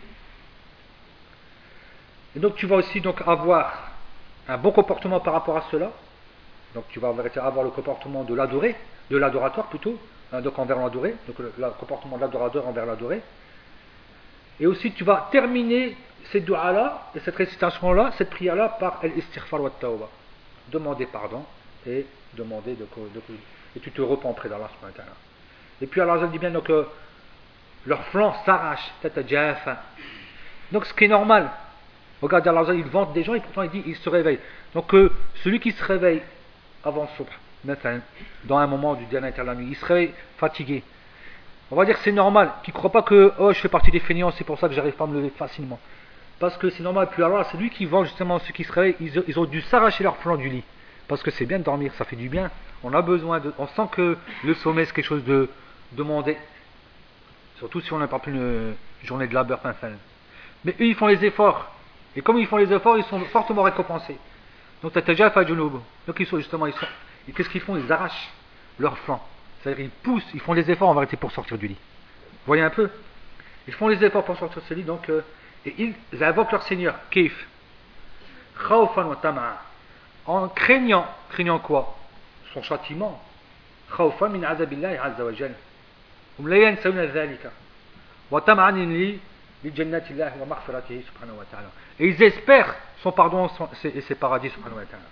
Et donc tu vas aussi donc avoir un bon comportement par rapport à cela. Donc tu vas en vérité avoir le comportement de l'adoré, de l'adorateur plutôt, donc envers l'adoré, donc le comportement de l'adorateur envers l'adoré. Et aussi tu vas terminer cette dua là et cette récitation là, cette prière là par al-istighfar wa tawba, demander pardon et demander et tu te repens auprès d'Allah subhanahu wa ta'ala. Et puis Allah dit bien donc leur flanc s'arrache, tatajafa. Donc ce qui est normal. Regarde Allah il vante des gens et pourtant il dit il se réveille. Donc celui qui se réveille avant le subh, dans un moment du dernier tiers de la nuit, il se réveille fatigué. On va dire que c'est normal, qu'il ne croit pas que je fais partie des fainéants, c'est pour ça que j'arrive pas à me lever facilement. Parce que c'est normal, puis alors c'est lui qui vend justement ceux qui se réveillent, ils ont dû s'arracher leur flanc du lit. Parce que c'est bien de dormir, ça fait du bien. On a besoin on sent que le sommeil c'est quelque chose de demandé. Surtout si on n'a pas plus une journée de labeur fin. Mais eux ils font les efforts. Et comme ils font les efforts, ils sont fortement récompensés. Donc tatajafa junub. Donc ils sont justement, et qu'est-ce qu'ils font? Ils arrachent leur flanc. C'est-à-dire ils poussent, ils font les efforts en vérité pour sortir du lit. Vous voyez un peu? Ils font les efforts pour sortir de ce lit, donc et ils invoquent leur Seigneur, Kif, khawfan wa tama'a, en craignant quoi? Son châtiment. Khawfan min azabillahi azza wa jalla. La yansawna dhalika. Wa tama'an li jannatillahi wa maghfiratihi subhanahu wa ta'ala. Et ils espèrent son pardon et ses paradis subhanahu wa ta'ala.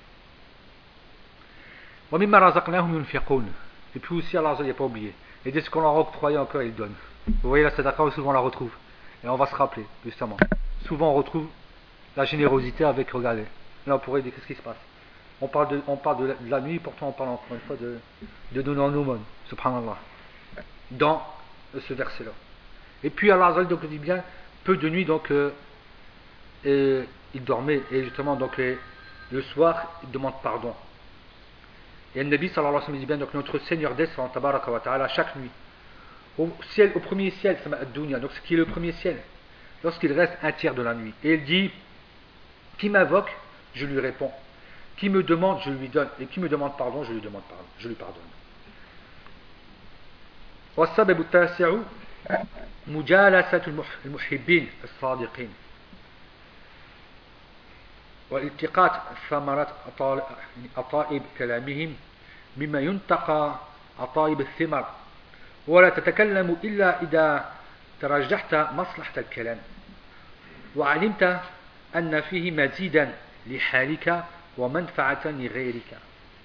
Wa mimma razaqnahum yunfiqun. Et puis aussi Allah n'a pas oublié. Et dès ce qu'on leur a octroyé encore, il donne. Vous voyez la sadaqa, souvent on la retrouve. Et on va se rappeler, justement. Souvent on retrouve la générosité avec, regardez. Là on pourrait dire, qu'est-ce qui se passe? On parle de la nuit, pourtant on parle encore une fois de donner en aumône, subhanallah. Dans ce verset-là. Et puis Allah donc dit bien, peu de nuit, donc il dormait. Et justement, donc le soir, il demande pardon. Et le Nabi sallallahu alayhi wa sallam dit bien, donc notre Seigneur descend, tabaraka wa ta'ala, chaque nuit. Au premier ciel, donc ce qui est le premier ciel, lorsqu'il reste un tiers de la nuit. Et il dit, qui m'invoque, je lui réponds. Qui me demande, je lui donne. Et qui me demande pardon, je lui demande pardon. Je lui pardonne. والسبب التاسع مجالسة المحبين الصادقين والالتقاط ثمرات أطائب كلامهم مما ينتقى أطائب الثمر ولا تتكلم إلا إذا ترجحت مصلحة الكلام وعلمت أن فيه مزيدا لحالك ومنفعة لغيرك.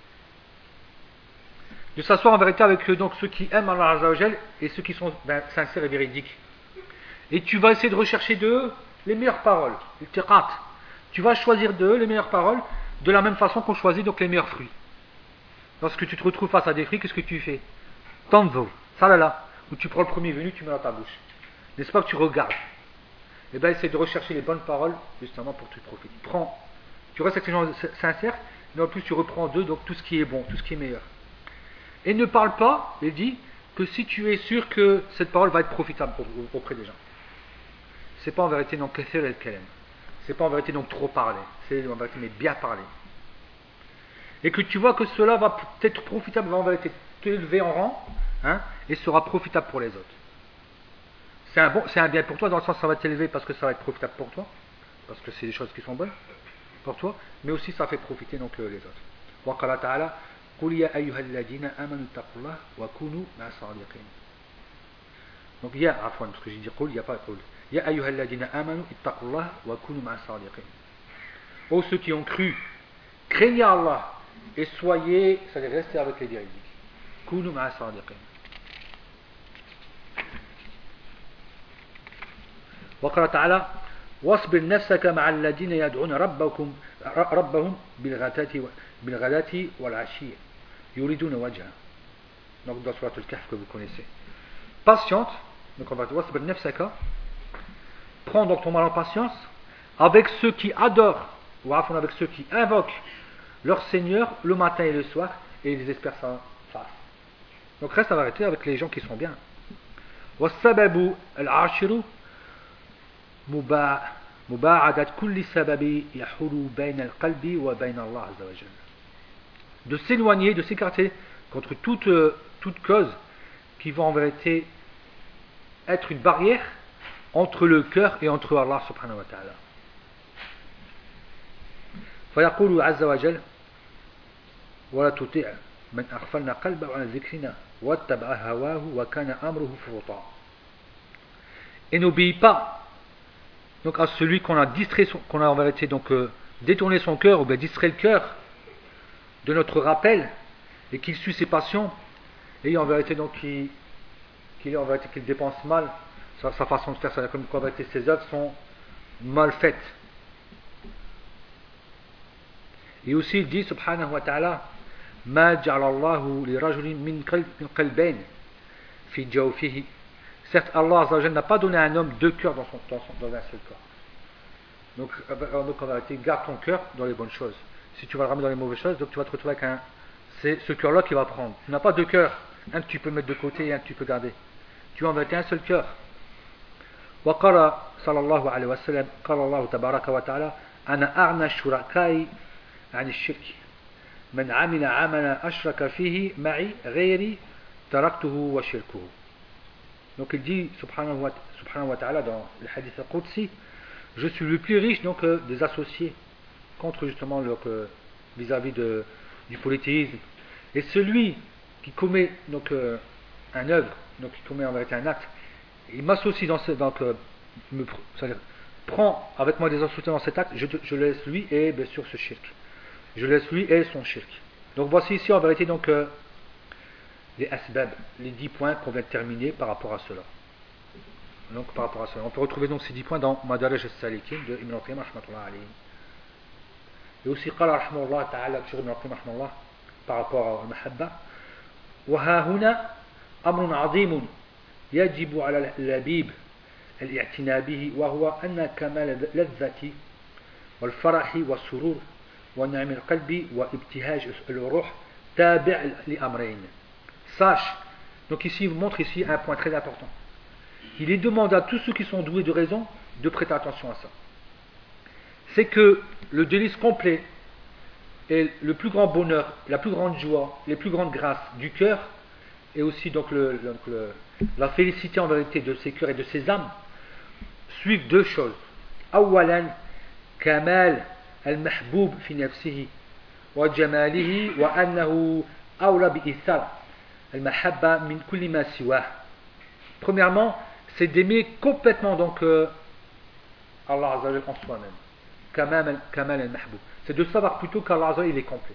De s'asseoir en vérité avec donc ceux qui aiment Allah Azza wa Jal et ceux qui sont sincères et véridiques. Et tu vas essayer de rechercher d'eux les meilleures paroles. Tu vas choisir d'eux les meilleures paroles de la même façon qu'on choisit donc les meilleurs fruits. Lorsque tu te retrouves face à des fruits, qu'est-ce que tu fais? Tanzur, salala, où tu prends le premier venu, tu mets dans ta bouche. N'est-ce pas que tu regardes? Eh bien, essaie de rechercher les bonnes paroles, justement, pour te profiter. Tu restes avec ces gens sincères, mais en plus tu reprends d'eux, donc tout ce qui est bon, tout ce qui est meilleur. Et ne parle pas, il dit, que si tu es sûr que cette parole va être profitable auprès des gens. C'est pas en vérité donc kathir el-kalam. C'est pas en vérité donc trop parler. C'est en vérité mais bien parler. Et que tu vois que cela va être profitable, va en vérité t'élever en rang, hein, et sera profitable pour les autres. C'est un bien pour toi, dans le sens que ça va t'élever parce que ça va être profitable pour toi, parce que c'est des choses qui sont bonnes pour toi, mais aussi ça fait profiter donc les autres. Wa qala ta'ala qul ya ayyuhal ladina amanu taqullaha wa kunu ma'as sadiqin. Donc il y a afwan, parce que j'ai dit qul, il n'y a pas qul. Ya ayyuhal ladina amanu ittaqullaha wa kunu ma'as sadiqin. Ô ceux qui ont cru, craignez Allah et soyez, c'est-à-dire restez avec les véridiques. Kunu ma'as sadiqin. وقال تعالى واصبر نفسك مع الذين يدعون ربهم بالغداة والعشي يريدون وجهه. Donc dans Surat al-Kahf que vous connaissez. Patiente, donc on va dire واصبر نفسك, prends donc ton mal en patience avec ceux qui adorent, ou avec ceux qui invoquent leur Seigneur le matin et le soir et ils espèrent sa face. Donc reste à arrêter avec les gens qui sont bien. والسبب العاشر مباعدة كل سبب يحول بين القلب وبين الله عز وجل. De s'éloigner, de s'écarter contre toute cause qui va en vérité être une barrière entre le cœur et entre Allah subhanahu wa ta'ala. فيقول عز وجل ولا تطيع من أغفلنا قلبه عن ذكرنا واتبع هواه وكان أمره فرطا. Et n'obéis pas donc à celui qu'on a distrait, qu'on a en vérité donc détourné son cœur ou bien distrait le cœur de notre rappel et qu'il suit ses passions et en vérité donc qu'il dépense mal sa façon de faire, c'est-à-dire comme en vérité ses œuvres sont mal faites. Et aussi il dit subhanahu wa ta'ala ma ja'ala Allahu li rajulin min qalbayn fi jawfihi. Certes, Allah n'a pas donné à un homme deux cœurs dans un seul corps. Donc en vérité, garde ton cœur dans les bonnes choses. Si tu vas le ramener dans les mauvaises choses, donc tu vas te retrouver avec c'est ce cœur-là qui va prendre. Tu n'as pas deux cœurs, un que tu peux mettre de côté et un que tu peux garder. Tu as en vérité un seul cœur. وقال صلى الله عليه وسلم قال الله تبارك وتعالى أنا أغنى الشركاء عن الشرك من عمل عملا أشرك فيه معي غيري تركته وشركه. Donc il dit subhanahu wa ta'ala dans le hadith al-Qudsi, je suis le plus riche donc des associés contre justement vis-à-vis du polythéisme. Et celui qui commet donc un œuvre, donc qui commet en vérité un acte, il m'associe dans ce, donc c'est-à-dire prend avec moi des associés dans cet acte, je laisse lui et bien sûr ce shirk. Je laisse lui et son shirk. Donc voici ici en vérité donc les asbab, les 10 points qu'on vient de terminer par rapport à cela. Donc par rapport à cela, on peut retrouver donc ces 10 points dans Madaraj al-Salikin de Ibn al-Qayyim rahmatullah alayhi. Et aussi qala rahmatullah ta'ala sur Ibn al-Qayyim rahmatullah par rapport à al-mahabba wa ha huna amrun 'azim yajibu 'ala al-labib al-i'tina bihi wa huwa anna kamal al-ladhati wal farahi was surur wa ni'am al-qalbi wa ibtihaj al-ruh tabi' li amrayn. Sache, donc ici il montre ici un point très important. Il est demandé à tous ceux qui sont doués de raison de prêter attention à ça. C'est que le délice complet et le plus grand bonheur, la plus grande joie, les plus grandes grâces du cœur et aussi donc la félicité en vérité de ces cœurs et de ces âmes suivent deux choses. Awalan kamal al-mahboub fi nafsihi wa jamalihi wa annahu awla bi ithar. Premièrement, c'est d'aimer complètement donc Allah Azza wa Jalla en soi-même. Kamal al-mahboub. C'est de savoir plutôt qu'Allah Azza wa Jalla il est complet.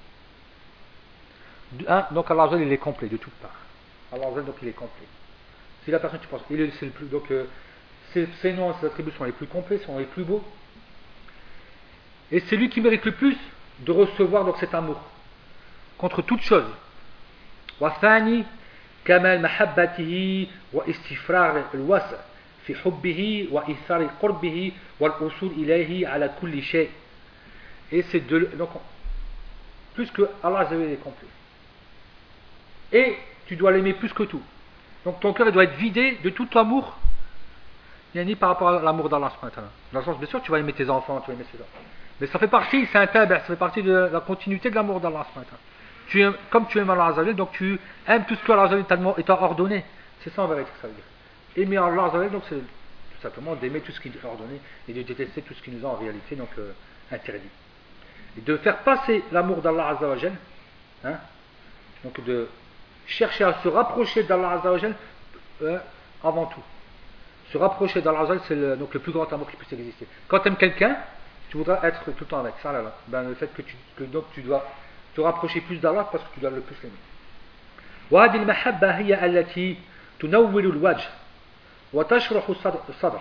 Donc Allah Azza wa Jalla il est complet de toutes parts. Allah Azza wa Jalla donc il est complet. Si la personne tu penses, c'est le plus donc ses noms, ses attributs sont les plus complets, sont les plus beaux. Et c'est lui qui mérite le plus de recevoir donc cet amour contre toute chose. والثاني كمال محبته واستفراغ الوسع في حبه وإيثار قربه والوصول إليه على كل شيء. Et c'est donc plus que Allah Azza wa Jalla est complet. Et tu dois l'aimer plus que tout. Donc ton cœur doit être vidé de tout amour, ni par rapport à l'amour d'Allah. Dans le sens, bien sûr, tu vas aimer tes enfants, tu vas aimer ses enfants. Mais ça fait partie, c'est un tabi', ça fait partie de la continuité de l'amour d'Allah. Comme tu aimes Allah Azza wa Jalla, donc tu aimes tout ce que Allah Azza wa Jalla t'a ordonné. C'est ça en vérité que ça veut dire. Aimer Allah Azza wa Jalla, donc c'est tout simplement d'aimer tout ce qu'il a ordonné et de détester tout ce qui nous a en réalité donc interdit. Et de faire passer l'amour d'Allah Azza wa Jalla, donc de chercher à se rapprocher d'Allah Azza wa Jalla avant tout. Se rapprocher d'Allah Azza wa Jalla, c'est donc le plus grand amour qui puisse exister. Quand tu aimes quelqu'un, tu voudras être tout le temps avec ça, là. Ben, le fait que donc tu dois te rapprocher plus d'Allah parce que tu dois le plus l'aimer. وهذه المحبة هي التي تنور الوجه وتشرح الصدر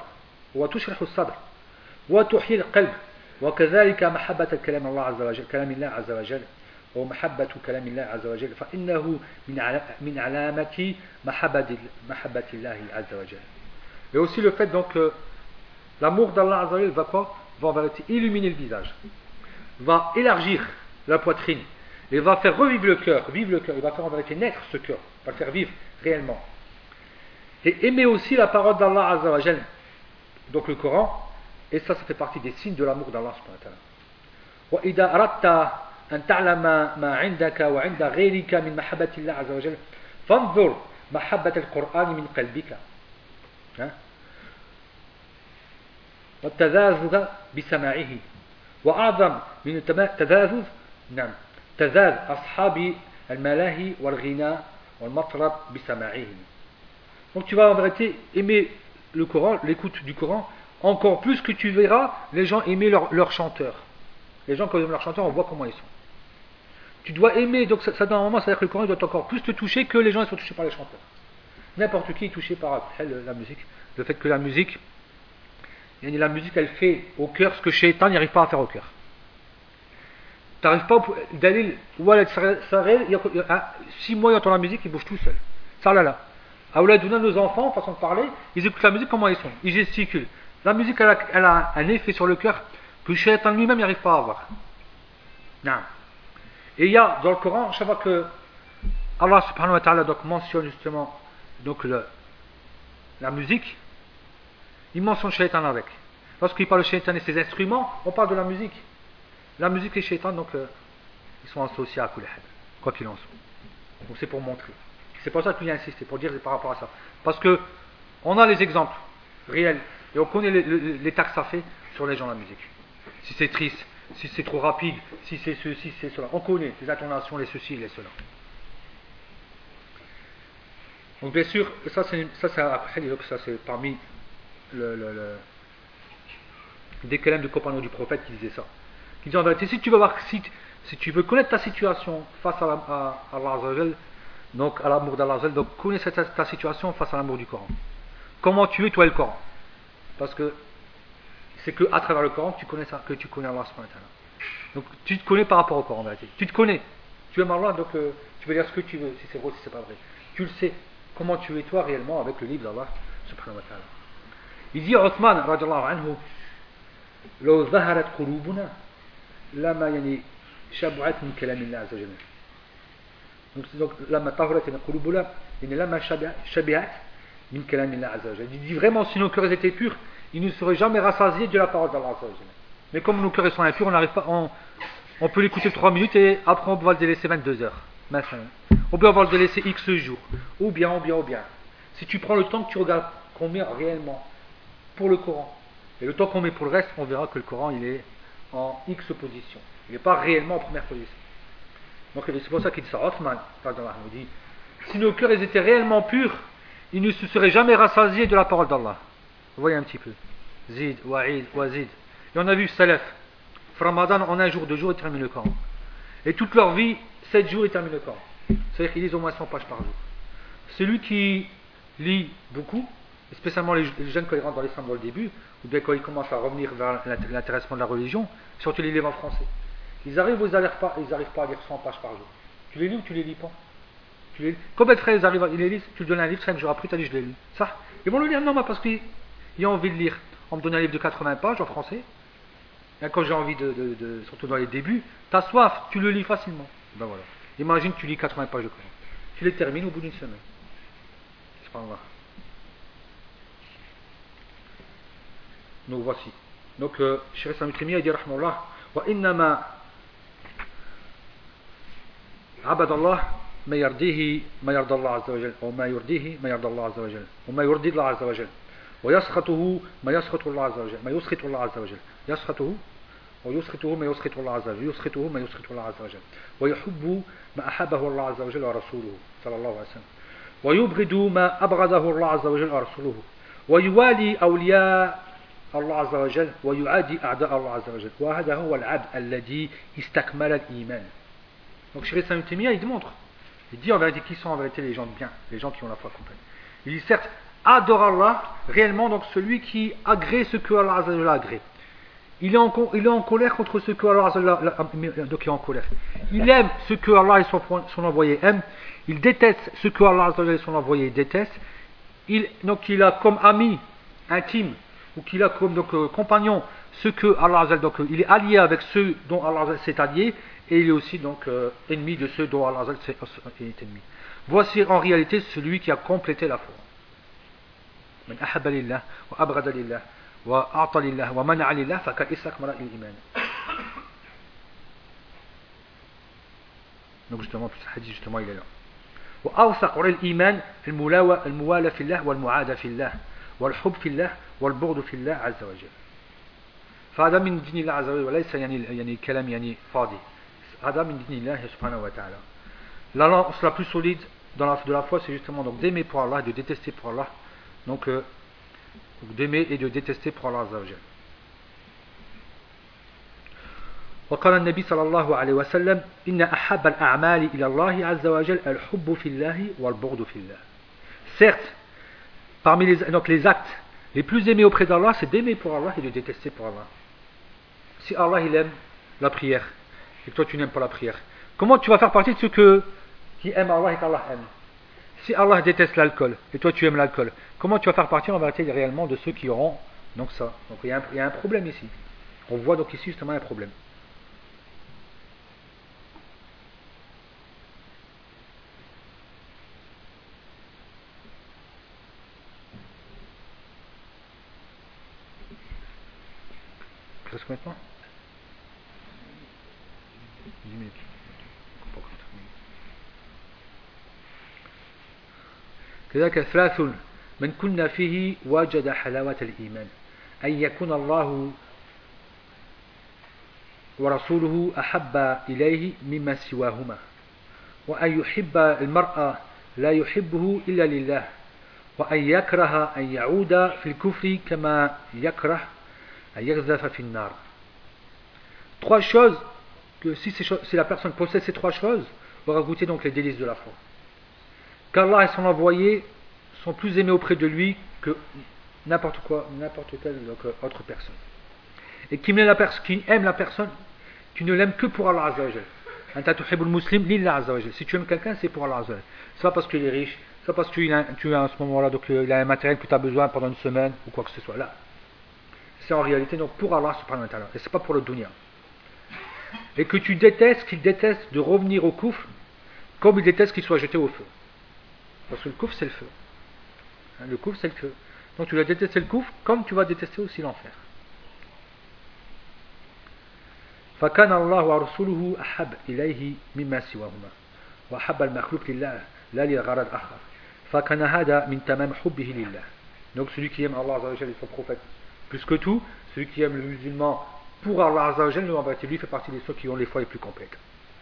وتحيي القلب وكذلك محبة كلام الله عز وجل كلام الله عز وجل ومحبة كلام الله عز وجل فإنه من علامة محبة الله عز وجل. Et aussi le fait donc l'amour d'Allah Azza wa Jalla va quoi? Va en vérité illuminer le visage, va élargir la poitrine et va faire revivre le cœur, il va faire en vérité naître ce cœur, va le faire vivre réellement. Et aimer aussi la parole d'Allah Azza wa Jalla, donc le Coran, et ça fait partie des signes de l'amour d'Allah subhanahu wa ta'ala. وإذا أردت أن تعلم ما عندك وعند غيرك من محبة الله عز وجل فانظر محبة القرآن من قلبك والتذاذذ بسماعه وأعظم من التذاذذ تذاذ أصحاب الملاهي والغناء والمطرب بسماعه. Donc tu vas en vérité aimer le Coran, l'écoute du Coran, encore plus que tu verras les gens aimer leurs chanteurs. Les gens quand ils aiment leurs chanteurs, on voit comment ils sont. Tu dois aimer, donc ça dans un moment, c'est-à-dire que le Coran doit encore plus te toucher que les gens ils sont touchés par les chanteurs. N'importe qui est touché par la musique. Le fait que la musique elle fait au cœur ce que Shaitan n'arrive pas à faire au cœur. Tu n'arrives pas d'aller, 6 mois il entend la musique, il bouge tout seul. Ça là. Aouladuna, nos enfants, façon de parler, ils écoutent la musique, comment ils sont? Ils gesticulent. La musique, elle a un effet sur le cœur que Shaitan lui-même n'arrive pas à avoir. Non. Et il y a dans le Coran, chaque fois que Allah subhanahu wa ta'ala donc mentionne justement donc la musique, il mentionne Shaitan avec. Lorsqu'il parle de Shaitan et ses instruments, on parle de la musique. La musique et Shaitan, donc ils sont associés à Kulahad, quoi qu'il en soit. Donc c'est pour montrer. C'est pour ça que tu y insisté, pour dire par rapport à ça. Parce que on a les exemples réels et on connaît l'état que ça fait sur les gens la musique. Si c'est triste, si c'est trop rapide, si c'est ceci, si c'est cela. On connaît les intonations, les ceci, les cela. Donc bien sûr, ça c'est parmi des calèmes de compagnons du prophète qui disaient ça. Qui disaient en vérité, si tu veux voir, si tu veux connaître ta situation face à Allah Azza wa Jalla, donc à l'amour d'Allah, donc connais ta situation face à l'amour du Coran. Comment tu es toi et le Coran? Parce que c'est que à travers le Coran que tu connais ça, que tu connais Allah subhanahu wa ta'ala. Donc tu te connais par rapport au Coran en vérité. Tu te connais. Tu aimes Allah, donc tu peux dire ce que tu veux, si c'est vrai, si c'est pas vrai. Tu le sais. Comment tu es toi réellement avec le livre d'Allah subhanahu wa ta'ala. Il dit Uthman radiallahu anhu لو ظهرت قلوبنا لما يعني شبعت من كلام الله عز وجل. Donc لما طهرت قلوبنا يعني لما شبعت من كلام الله عز وجل. Il dit vraiment si nos cœurs étaient purs, ils ne seraient jamais rassasiés de la parole d'Allah azza wa jalla. Mais comme nos cœurs sont impurs, on n'arrive pas, on peut l'écouter 3 minutes et après on va le délaisser 22 heures. Ou bien on va le délaisser X jours. Ou bien. Si tu prends le temps que tu regardes qu'on met réellement pour le Coran et le temps qu'on met pour le reste, on verra que le Coran il est en X position. Il n'est pas réellement en première position. Donc c'est pour ça qu'il dit ça. Othman dit si nos cœurs étaient réellement purs, ils ne se seraient jamais rassasiés de la parole d'Allah. Vous voyez un petit peu. Zid, Wa'id, Wazid. Et on a vu Salaf. Ramadan, en un jour, 2 jours, ils terminent le Coran. Et toute leur vie, 7 jours, ils terminent le Coran. C'est-à-dire qu'ils lisent au moins 100 pages par jour. Celui qui lit beaucoup, spécialement les jeunes quand ils rentrent dans l'islam dans le début, ou bien quand ils commencent à revenir vers l'intéressement de la religion, surtout les livres en français. Ils arrivent ou ils n'arrivent pas à lire 100 pages par jour. Tu les lis ou tu les lis pas? Combien de frères ils arrivent, ils les lisent? Tu lui donnes un livre, 5 jours après, tu as dit je l'ai lu. Ça, ils vont le lire, non, mais parce qu'ils ont envie de lire. On me donne un livre de 80 pages en français. Et quand j'ai envie surtout dans les débuts, tu as soif, tu le lis facilement. Ben voilà. Imagine, tu lis 80 pages de Coran. Tu les termines au bout d'une semaine. Subhanallah. Donc voici. Donc, Cheikh Islam Ibn Taymiyyah dit rahmallah, wa innama abad Allah ما يرضيه ما يرضى الله عز وجل وما يرضيه ما يرضى الله عز وجل وما يرضي الله عز وجل ويسخطه ما يسخط الله عز وجل ما يسخط الله عز وجل يسخطه ويسخطه ما يسخط الله عز وجل يسخطه ما يسخط الله عز وجل ويحب ما أحبه الله عز وجل ورسوله صلى الله عليه وسلم ويبغض ما أبغضه الله عز وجل ورسوله ويوالي أولياء الله عز وجل ويعادي أعداء الله عز وجل وهذا هو العبد الذي استكمل الإيمان. Donc Cheikh Islam Ibn Taymiyyah il démontre, il dit en vérité qui sont en vérité les gens de bien, les gens qui ont la foi complète. Il dit certes adore Allah réellement, donc celui qui agrée ce que Allah Azza wa Jalla agrée. Il est en colère contre ce que Allah Azza wa Jalla, donc il est en colère. Il aime ce que Allah et son envoyé aiment. Il déteste ce que Allah Azza wa Jalla et son envoyé détestent. Donc il a comme ami intime ou qu'il a comme compagnon ce que Allah Azza wa Jalla, donc il est allié avec ceux dont Allah Azza wa Jalla s'est allié, et il est aussi donc ennemi de ceux dont Allah Azza wa Jalla est ennemi. Voici en réalité celui qui a complété la foi. من أحب لله وأبغض لله وأعطى لله ومنع لله فقد استكمل الإيمان. Donc justement tout ce hadith justement il est là. وأوثق الإيمان الموالاة في الله والمعادة في الله والحب في الله والبغض في الله عز وجل. فهذا من دين الله عز وجل وليس يعني كلام يعني فاضي. هذا من دين الله سبحانه وتعالى. La lance la plus solide de la foi c'est justement donc d'aimer pour Allah et de détester pour Allah. Donc d'aimer et de détester pour Allah Azza wa Jal. وقال النبي صلى الله عليه وسلم إن أحب الأعمال إلى الله عز وجل الحب في الله والبغض في الله. Certes, parmi les actes les plus aimés auprès d'Allah, c'est d'aimer pour Allah et de détester pour Allah. Si Allah il aime la prière et que toi tu n'aimes pas la prière, comment tu vas faire partie de ceux qui aiment Allah et qu'Allah aime? Si Allah déteste l'alcool et toi tu aimes l'alcool, comment tu vas faire partie en vérité réellement de ceux qui auront donc ça? Donc il y a un problème ici. On voit donc ici justement un problème. Presque maintenant 10 minutes. كذلك ثلاث من كنا فيه وجد حلاوة الإيمان أن يكون الله ورسوله أحب إليه مما سواهما وأن يحب المرء لا يحبه إلا لله وأن يكره أن يعود في الكفر كما يكره أن يقذف في النار. Trois choses que si la personne possède ces trois choses, aura goûté donc les délices de la foi. Qu'Allah et son envoyé sont plus aimés auprès de lui que n'importe quelle autre personne. Et qui aime la personne, tu ne l'aimes que pour Allah Azza wa Jal. Si tu aimes quelqu'un, c'est pour Allah Azza wa Jal. C'est pas parce qu'il est riche, c'est pas parce que tu as en ce moment-là, donc il a un matériel que tu as besoin pendant une semaine ou quoi que ce soit. Là, c'est en réalité donc pour Allah subhanahu wa ta'ala, et c'est pas pour le dunya. Et que tu détestes, qu'il déteste de revenir au kufr, comme il déteste qu'il soit jeté au feu. Parce que le kufr c'est le feu. Le kufr c'est le feu. Donc tu vas détester le kufr comme tu vas détester aussi l'enfer. فكان الله ورسوله أحب إليه مما سواهما وأحب المخلوق لله لا لغرض آخر فكان هذا من تمام حبه لله. Donc celui qui aime Allah Azza wa Jalla et son prophète plus que tout, celui qui aime le musulman pour Allah Azza wa Jalla, en vérité lui fait partie des ceux qui ont les foi les plus complètes.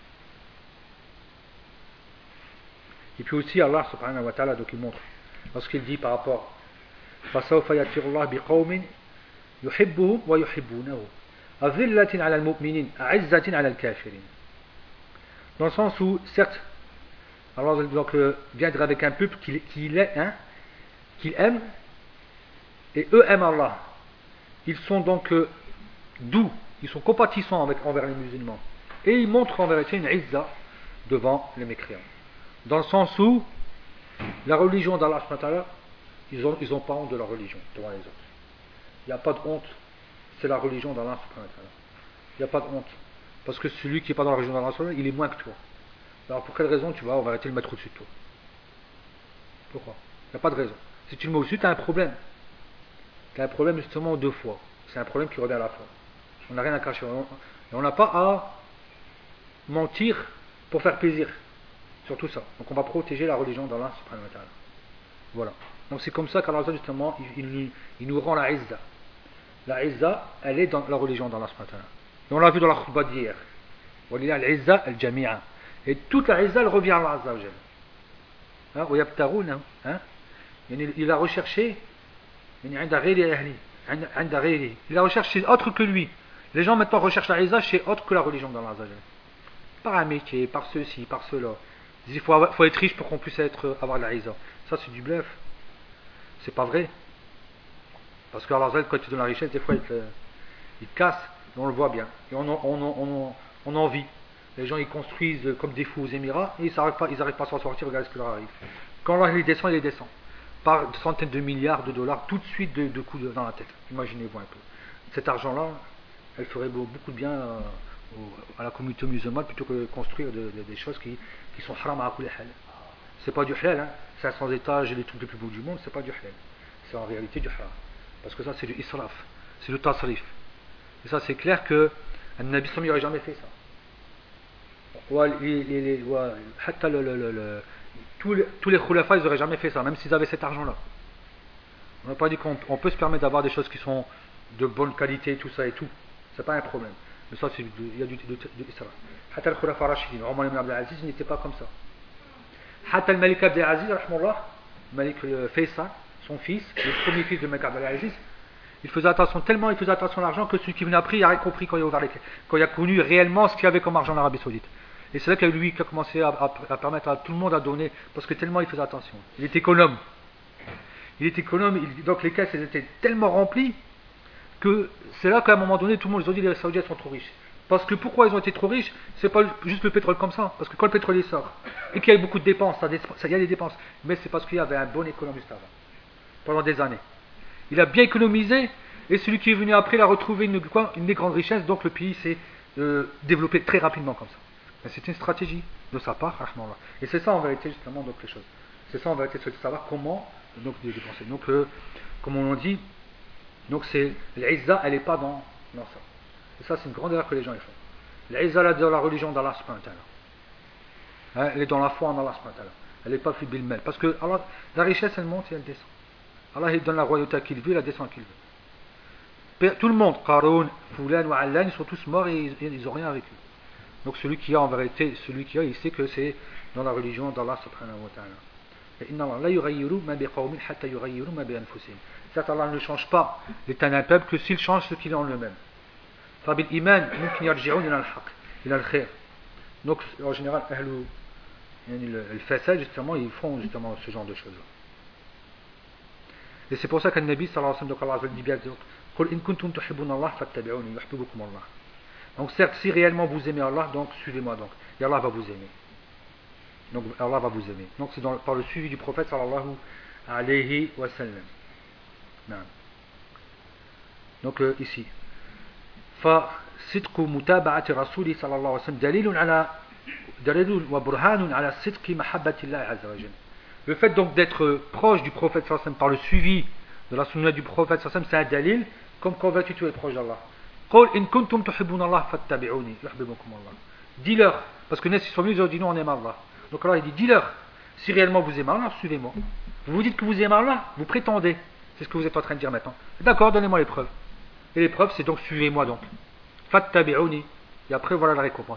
Et puis aussi Allah subhanahu wa ta'ala donc il montre lorsqu'il dit par rapport فَسَوْفَ يَأْتِي اللَّهُ بِقَوْمٍ يُحِبُّهُمْ وَيُحِبُّونَهُ أَذِلَّةٍ عَلَى الْمُؤْمِنِينَ أَعِزَّةٍ عَلى الْكَافِرِينَ. Dans le sens où certes Allah donc viendra avec un peuple qu'il aime et eux aiment Allah. Ils sont donc doux, ils sont compatissants envers les musulmans. Et il montre en vérité une izza devant les mécréants. Dans le sens où la religion d'Allah subhanahu wa ta'ala, ils ont pas honte de leur religion devant les autres. Il n'y a pas de honte, c'est la religion d'Allah subhanahu wa ta'ala. Il n'y a pas de honte. Parce que celui qui n'est pas dans la religion d'Allah subhanahu wa ta'ala, il est moins que toi. Alors pour quelle raison tu vas, on va arrêter de le mettre au-dessus de toi? Pourquoi? Il n'y a pas de raison. Si tu le mets au-dessus, tu as un problème. Tu as un problème justement deux fois. C'est un problème qui revient à la fois. On n'a rien à cacher. Et on n'a pas à mentir pour faire plaisir. Surtout ça. Donc on va protéger la religion d'Allah subhanahu wa ta'ala. Voilà. Donc c'est comme ça qu'Allah justement, il nous rend la izza. La izza, elle est dans la religion d'Allah subhanahu wa ta'ala. Et on l'a vu dans la khutbah d'hier. Walillah al-izza al-jami'a. Et toute la izza, elle revient à Allah azza wa jalla. Il a recherché, il a recherché autre que lui. Les gens maintenant recherchent la izza chez autre que la religion d'Allah azza wa jalla. Par un métier, par ceci, par cela. Il faut être riche pour qu'on puisse avoir la izza. Ça c'est du bluff. C'est pas vrai. Parce que Allah, quand il donne la richesse, des fois il casse, et on le voit bien. Et on en vit. Les gens ils construisent comme des fous aux Émirats, et ils n'arrivent pas à s'en sortir, regardez ce qui leur arrive. Quand Allah il descend, il les descend. Par centaines de milliards de dollars, tout de suite de coups dans la tête. Imaginez-vous un peu. Cet argent-là, elle ferait beaucoup de bien à la communauté musulmane plutôt que de construire des choses qui sont haram à kulli hal. C'est pas du halal, hein. 500 étages et les trucs les plus beaux du monde, c'est pas du halal. C'est en réalité du haram. Parce que ça c'est du israf, c'est du tasrif. Et ça c'est clair que un Nabi sallallahu n'aurait jamais fait ça. Tous les khulafa ils n'auraient jamais fait ça, même s'ils avaient cet argent là. On n'a pas dit qu'on peut se permettre d'avoir des choses qui sont de bonne qualité, tout ça et tout, c'est pas un problème. Mais ça il y a du israf. Hatta le khulafa rashidin, Omar ibn Abdel Aziz n'était pas comme ça. Hatta le Malik Abdel Aziz, Malik Faisal, son fils, le premier fils de Malik Abdel Aziz, il faisait attention à l'argent que celui qui venait après, il a rien compris quand il a connu réellement ce qu'il y avait comme argent en Arabie Saoudite. Et c'est là que lui qui a commencé à permettre à tout le monde à donner, parce que tellement il faisait attention. Il était économe. Donc les caisses elles étaient tellement remplies que c'est là qu'à un moment donné, tout le monde les a dit les Saoudiens sont trop riches. Parce que pourquoi ils ont été trop riches? C'est pas juste le pétrole comme ça. Parce que quand le pétrole il sort, et qu'il y a beaucoup de dépenses, il y a des dépenses, mais c'est parce qu'il y avait un bon économiste avant, pendant des années. Il a bien économisé, et celui qui est venu après, il a retrouvé une des grandes richesses, donc le pays s'est développé très rapidement comme ça. Mais c'est une stratégie de sa part, rahmallah. Et c'est ça en vérité justement donc les choses. C'est ça en vérité, c'est de savoir comment donc dépenser. Donc comme on l'a dit, donc c'est l'izza, elle n'est pas dans ça. Et ça c'est une grande erreur que les gens font. L'izza elle est dans la religion d'Allah subhanahu wa ta'ala. Elle est dans la foi en Allah subhanahu wa ta'ala. Elle n'est pas fi bil mal. Parce que Allah, la richesse elle monte et elle descend. Allah il donne la royauté à qui il veut, il la descend à qui il veut. Tout le monde, Qaroun, Foulan ou Allan, ils sont tous morts et ils n'ont rien avec eux. Donc celui qui a en vérité, il sait que c'est dans la religion d'Allah subhanahu wa ta'ala. Et inna Allah la yughayyiru ma biqawmin hatta yughayyiru ma bi anfusihim. Certes Allah ne change pas l'état d'un peuple que s'il change ce qu'il est en lui-même. Fa bil iman mumkin yarji'un ila al-haq, ila al-khair. Donc en général le fasad justement, ils font justement ce genre de choses. Et c'est pour ça que le Nabi sallallahu alayhi wa sallam Allah dit bien qul in kuntum tuhibbuna Allah fattabi'uni yuhibbukum Allah. Donc certes, si réellement vous aimez Allah, donc suivez-moi donc. Et Allah va vous aimer. Donc Allah va vous aimer. Donc c'est par le suivi du prophète sallallahu alayhi wa sallam. Donc ici. فصدق متابعة رسوله صلى الله عليه وسلم دليل وبرهان على صدق محبة الله عز وجل. Le fait donc d'être proche du prophète sallallahu alayhi wa sallam par le suivi de la sunna du prophète sallallahu alayhi wa sallam, c'est un dalil comme convaincu tu es proche d'Allah. Dis-leur, parce que ils sont venus, ils ont dit nous on aime Allah. Donc Allah il dit dis-leur, si réellement vous aimez Allah, suivez-moi. Vous vous dites que vous aimez Allah, vous prétendez, c'est ce que vous êtes en train de dire maintenant. D'accord, donnez-moi les preuves. Et les preuves c'est donc suivez-moi donc. Fattabi'uni. Et après voilà la récompense.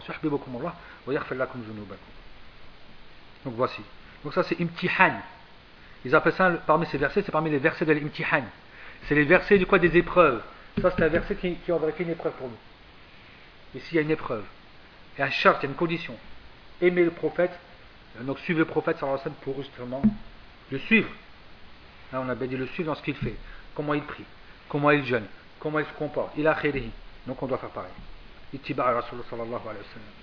Donc voici. Donc ça c'est imtihan. Ils appellent ça parmi ces versets, c'est parmi les versets de l'imtihan. C'est les versets du quoi des épreuves. Ça c'est un verset qui en vérité une épreuve pour nous. Ici il y a une épreuve. Il y a un charte, il y a une condition. Aimer le prophète, donc suivre le prophète sallallahu alayhi wa sallam pour justement le suivre. Là, on a bien dit le suivre dans ce qu'il fait. Comment il prie, comment il jeûne, comment il se comporte. Il a khayrihi. Donc on doit faire pareil. ittiba' Rasul sallallahu alayhi wa sallam.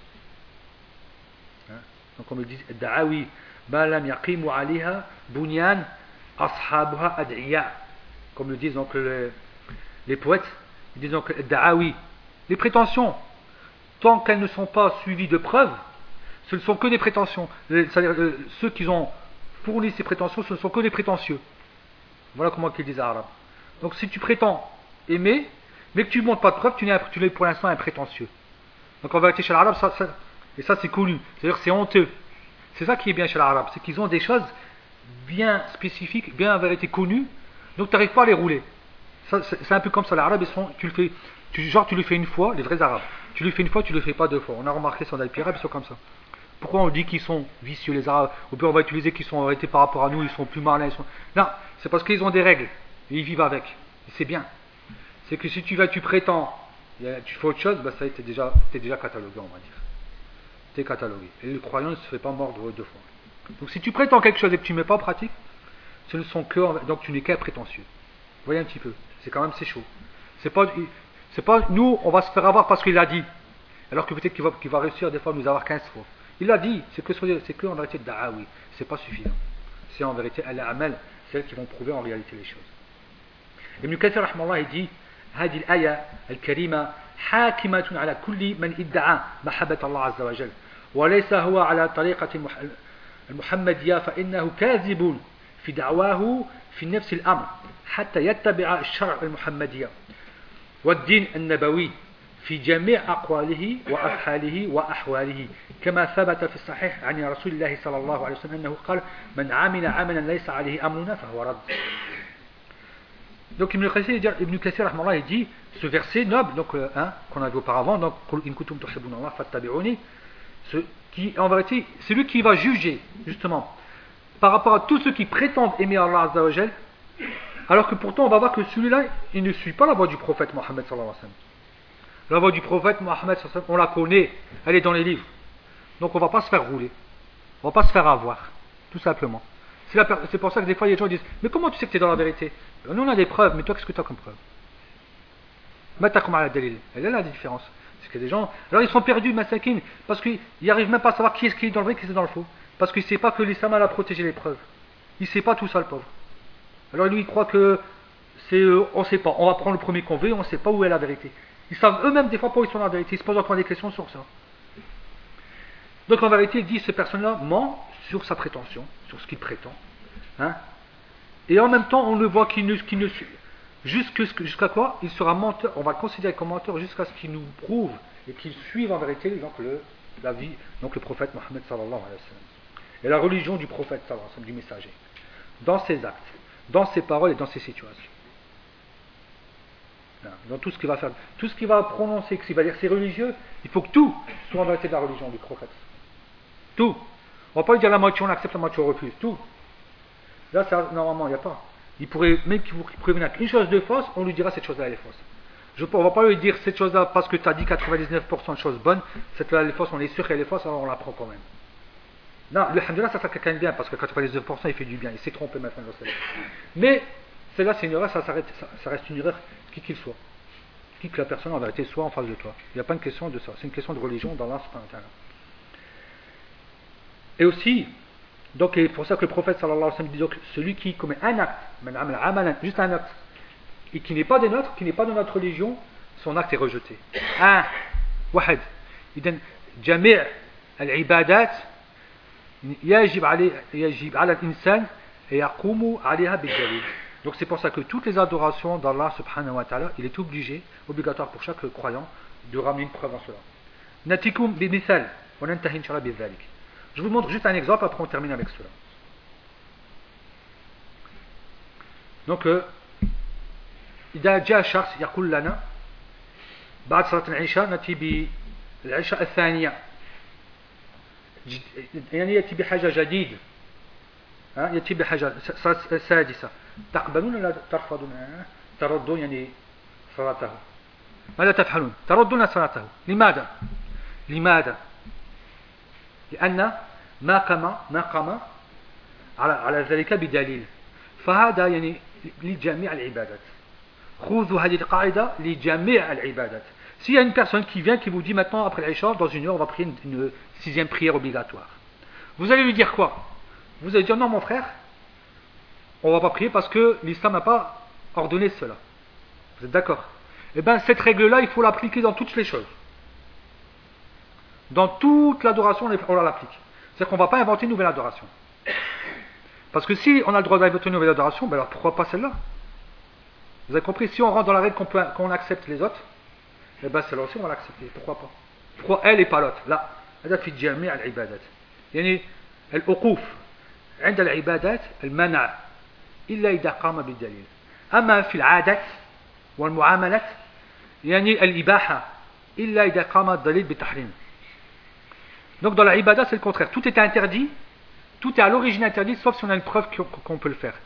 Donc on me dit da'awi ma lam yaqimu 'alayha bunyan ashabuha ad'iya, comme le disent donc les poètes. Ils disent donc da'awi, les prétentions, tant qu'elles ne sont pas suivies de preuves, ce ne sont que des prétentions. C'est-à-dire ceux qui ont fourni ces prétentions, ce ne sont que des prétentieux. Voilà comment ils disent arabes. Donc si tu prétends aimer, mais que tu ne montres pas de preuves, tu n'es pour l'instant un prétentieux. Donc en vérité chez l'arabe, et ça c'est connu, c'est-à-dire c'est honteux. C'est ça qui est bien chez l'arabe, c'est qu'ils ont des choses bien spécifiques, bien en vérité connues, donc tu n'arrives pas à les rouler. C'est un peu comme ça, l'arabe, tu le fais une fois, les vrais arabes, tu le fais une fois, tu le fais pas deux fois. On a remarqué sur les arabes, ils sont comme ça. Pourquoi on dit qu'ils sont vicieux les arabes, ou bien on va utiliser qu'ils sont arrêtés par rapport à nous, ils sont plus malins, Non, c'est parce qu'ils ont des règles, et ils vivent avec, et c'est bien. C'est que si tu prétends, tu fais autre chose, bah ça t'es déjà catalogué, on va dire. T'es catalogué. Et le croyant ne se fait pas mordre deux fois. Donc si tu prétends quelque chose et que tu ne mets pas en pratique, ce ne sont que, donc tu n'es qu'un prétentieux. Vous voyez un petit peu, c'est chaud. C'est pas nous, on va se faire avoir parce qu'il l'a dit. Alors que peut-être qu'il va réussir des fois à nous avoir 15 fois. Il l'a dit, c'est que en vérité da'awi, c'est pas suffisant. C'est en vérité al-amal, c'est elles qui vont prouver en réalité les choses. Ibn Kathir rahimahullah il dit هذه الآية الكريمة حاكمة على كل من ادعى محبة الله عز وجل وليس هو على طريقة المحمدية فإنه كاذب في دعواه في نفس الأمر حتى يتبع الشرع المحمدية والدين النبوي في جميع أقواله وأفعاله وأحواله كما ثبت في الصحيح عن رسول الله صلى الله عليه وسلم أنه قال من عمل عملا ليس عليه أمرنا فهو رد. Donc Ibn Kathir il dit ce verset noble donc qu'on a vu auparavant, donc in kuntum tuhibbuna Allah fattabi'uni, qui en vérité c'est lui qui va juger justement par rapport à tous ceux qui prétendent aimer Allah Azza wa Jal, alors que pourtant on va voir que celui-là il ne suit pas la voie du prophète Mohammed sallallahu alayhi wa sallam. La voie du prophète Mohammed sallallahu alayhi wa sallam, on la connaît, elle est dans les livres, donc on ne va pas se faire rouler, on ne va pas se faire avoir, tout simplement. C'est pour ça que des fois les gens disent mais comment tu sais que tu es dans la vérité? Nous on a des preuves, mais toi qu'est-ce que tu as comme preuve? Elle est là la différence. C'est que des gens, alors ils sont perdus, masakin, parce qu'ils n'arrivent même pas à savoir qui est dans le vrai, qui est dans le faux. Parce qu'il ne sait pas que l'islam a protégé les preuves. Il ne sait pas tout ça le pauvre. Alors lui il croit que on ne sait pas, on va prendre le premier qu'on veut, on ne sait pas où est la vérité. Ils savent eux-mêmes des fois pas où ils sont dans la vérité, ils se posent encore des questions sur ça. Donc en vérité il dit ces personnes-là ment sur sa prétention, sur ce qu'il prétend. Et en même temps on le voit qu'il ne jusqu'à quoi il sera menteur, on va le considérer comme menteur jusqu'à ce qu'il nous prouve et qu'il suive en vérité donc la vie, donc le prophète Mohammed sallallahu alayhi wa sallam et la religion du prophète sallallahu alayhi wa sallam, du messager, dans ses actes, dans ses paroles et dans ses situations, dans tout ce qu'il va faire, tout ce qu'il va prononcer, ce qu'il va dire c'est religieux, il faut que tout soit en vérité de la religion du prophète, tout. On ne va pas lui dire la moitié on accepte, la moitié on refuse, tout. Là ça, normalement il n'y a pas. Il pourrait, même qu'il pourrait venir une chose de fausse, on lui dira cette chose-là elle est fausse. On ne va pas lui dire cette chose-là parce que tu as dit 99% de choses bonnes, cette là elle est fausse, on est sûr qu'elle est fausse, alors on la prend quand même. Non, alhamdoulilah ça fait quelqu'un de bien parce que 99% il fait du bien, il s'est trompé maintenant. Mais celle-là c'est une erreur, ça reste une erreur, qui qu'il soit. Qui que la personne en vérité soit en face de toi. Il n'y a pas une question de ça, c'est une question de religion dans l'Allah subhanahu wa ta'ala. Et aussi, donc c'est pour ça que le prophète sallallahu alayhi wa sallam dit donc celui qui commet un acte, juste un acte, et qui n'est pas des nôtres, qui n'est pas de notre religion, son acte est rejeté. واحد إذا جميع العبادات يجب على الإنسان يقوم عليها بالدليل. Donc c'est pour ça que toutes les adorations d'Allah subhanahu wa ta'ala, il est obligatoire pour chaque croyant de ramener une preuve en cela. نأتيكم بمثال وننتهي إن شاء الله بذلك. Je vous montre juste un exemple, après on termine avec cela. Donc, إذا جاء شخص يقول لنا بعد صلاة العشاء نأتي بالعشاء الثانية، يعني يأتي بحاجة جديدة، يأتي بحاجة سادسة، تقبلون ولا ترفضون؟ تردون يعني صلاته. ماذا تفعلون؟ تردون صلاته. لماذا؟ لأن ما قام على ذلك بدليل. فهذا يعني لجميع العبادات. خذوا هذه القاعدة لجميع العبادات. S'il y a une personne qui vient, qui vous dit maintenant, après l'Aïcha, dans une heure, on va prier une sixième prière obligatoire. Vous allez lui dire quoi? Vous allez dire, non mon frère, on ne va pas prier parce que l'islam n'a pas ordonné cela. Vous êtes d'accord? Eh bien, cette règle-là, il faut l'appliquer dans toutes les choses. Dans toute l'adoration, on l'applique. C'est-à-dire qu'on ne va pas inventer une nouvelle adoration. Parce que si on a le droit d'inventer une nouvelle adoration, ben alors pourquoi pas celle-là? Vous avez compris? Si on rentre dans la règle qu'on accepte les autres, eh bien celle-là aussi on va l'accepter. Pourquoi pas? Pourquoi elle et pas l'autre? Là, هذا في جميع العبادات. يعني الوقوف عند العبادات المنع إلا إذا قام بالدليل. أما في العادات والمعاملات يعني الإباحة إلا إذا قام الدليل بالتحريم. Donc dans la ibada c'est le contraire. Tout est interdit, tout est à l'origine interdit, sauf si on a une preuve qu'on peut le faire.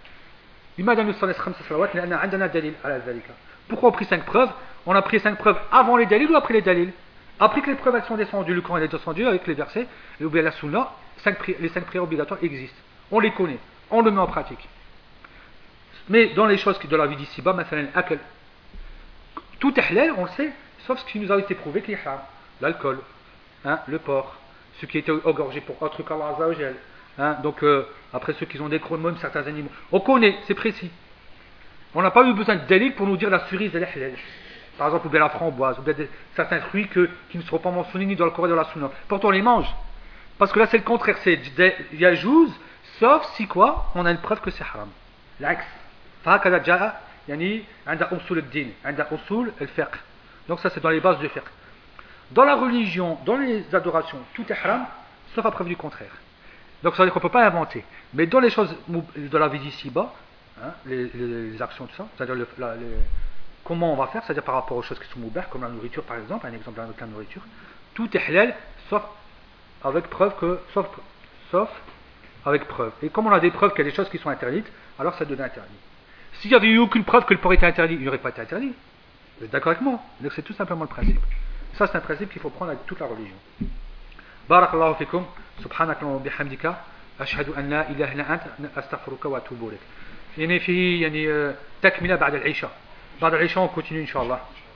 Pourquoi on a pris 5 preuves? On a pris 5 preuves avant les dalils ou après les dalils? Après que les preuves elles sont descendues, le Coran est descendu avec les versets, et ou bien la sunna, les 5 prières obligatoires existent. On les connaît, on le met en pratique. Mais dans les choses de la vie d'ici-bas, tout est halal, on le sait, sauf ce qui nous a été prouvé qui est haram. L'alcool, hein, le porc, ceux qui étaient égorgés pour autre qu'Allah Azza wa Jal. Hein, donc après ceux qui ont des chromomes, certains animaux. On connaît, c'est précis. On n'a pas eu besoin de dalil pour nous dire la cerise elle est halal. Par exemple, ou bien la framboise, ou bien certains fruits qui ne seront pas mentionnés ni dans le Coran ni dans la Sunna. Pourtant on les mange. Parce que là c'est le contraire, c'est yajouz, sauf si quoi? On a une preuve que c'est haram. L'axe. فهكذا جاء يعني عند أصول الدين عند أصول الفقه. Donc ça c'est dans les bases du fiqh. Dans la religion, dans les adorations, tout est haram, sauf à preuve du contraire. Donc ça veut dire qu'on ne peut pas inventer. Mais dans les choses de la vie d'ici-bas, hein, les actions, tout ça, c'est-à-dire comment on va faire, c'est-à-dire par rapport aux choses qui sont moubah, comme la nourriture par exemple, un exemple avec la nourriture, tout est halal, sauf avec preuve sauf avec preuve. Et comme on a des preuves qu'il y a des choses qui sont interdites, alors ça devient interdit. S'il n'y avait eu aucune preuve que le porc était interdit, il n'aurait pas été interdit. Vous êtes d'accord avec moi? Donc c'est tout simplement le principe. Ça c'est un principe qu'il faut prendre avec toute la religion. Barakallahu fikum, subhanakallahumma wa bihamdika, ashhadu an la ilaha illa anta, astaghfiruka wa atubu ilayk. يعني فيه يعني تكملة بعد العشاء. بعد العشاء on continue إن شاء الله.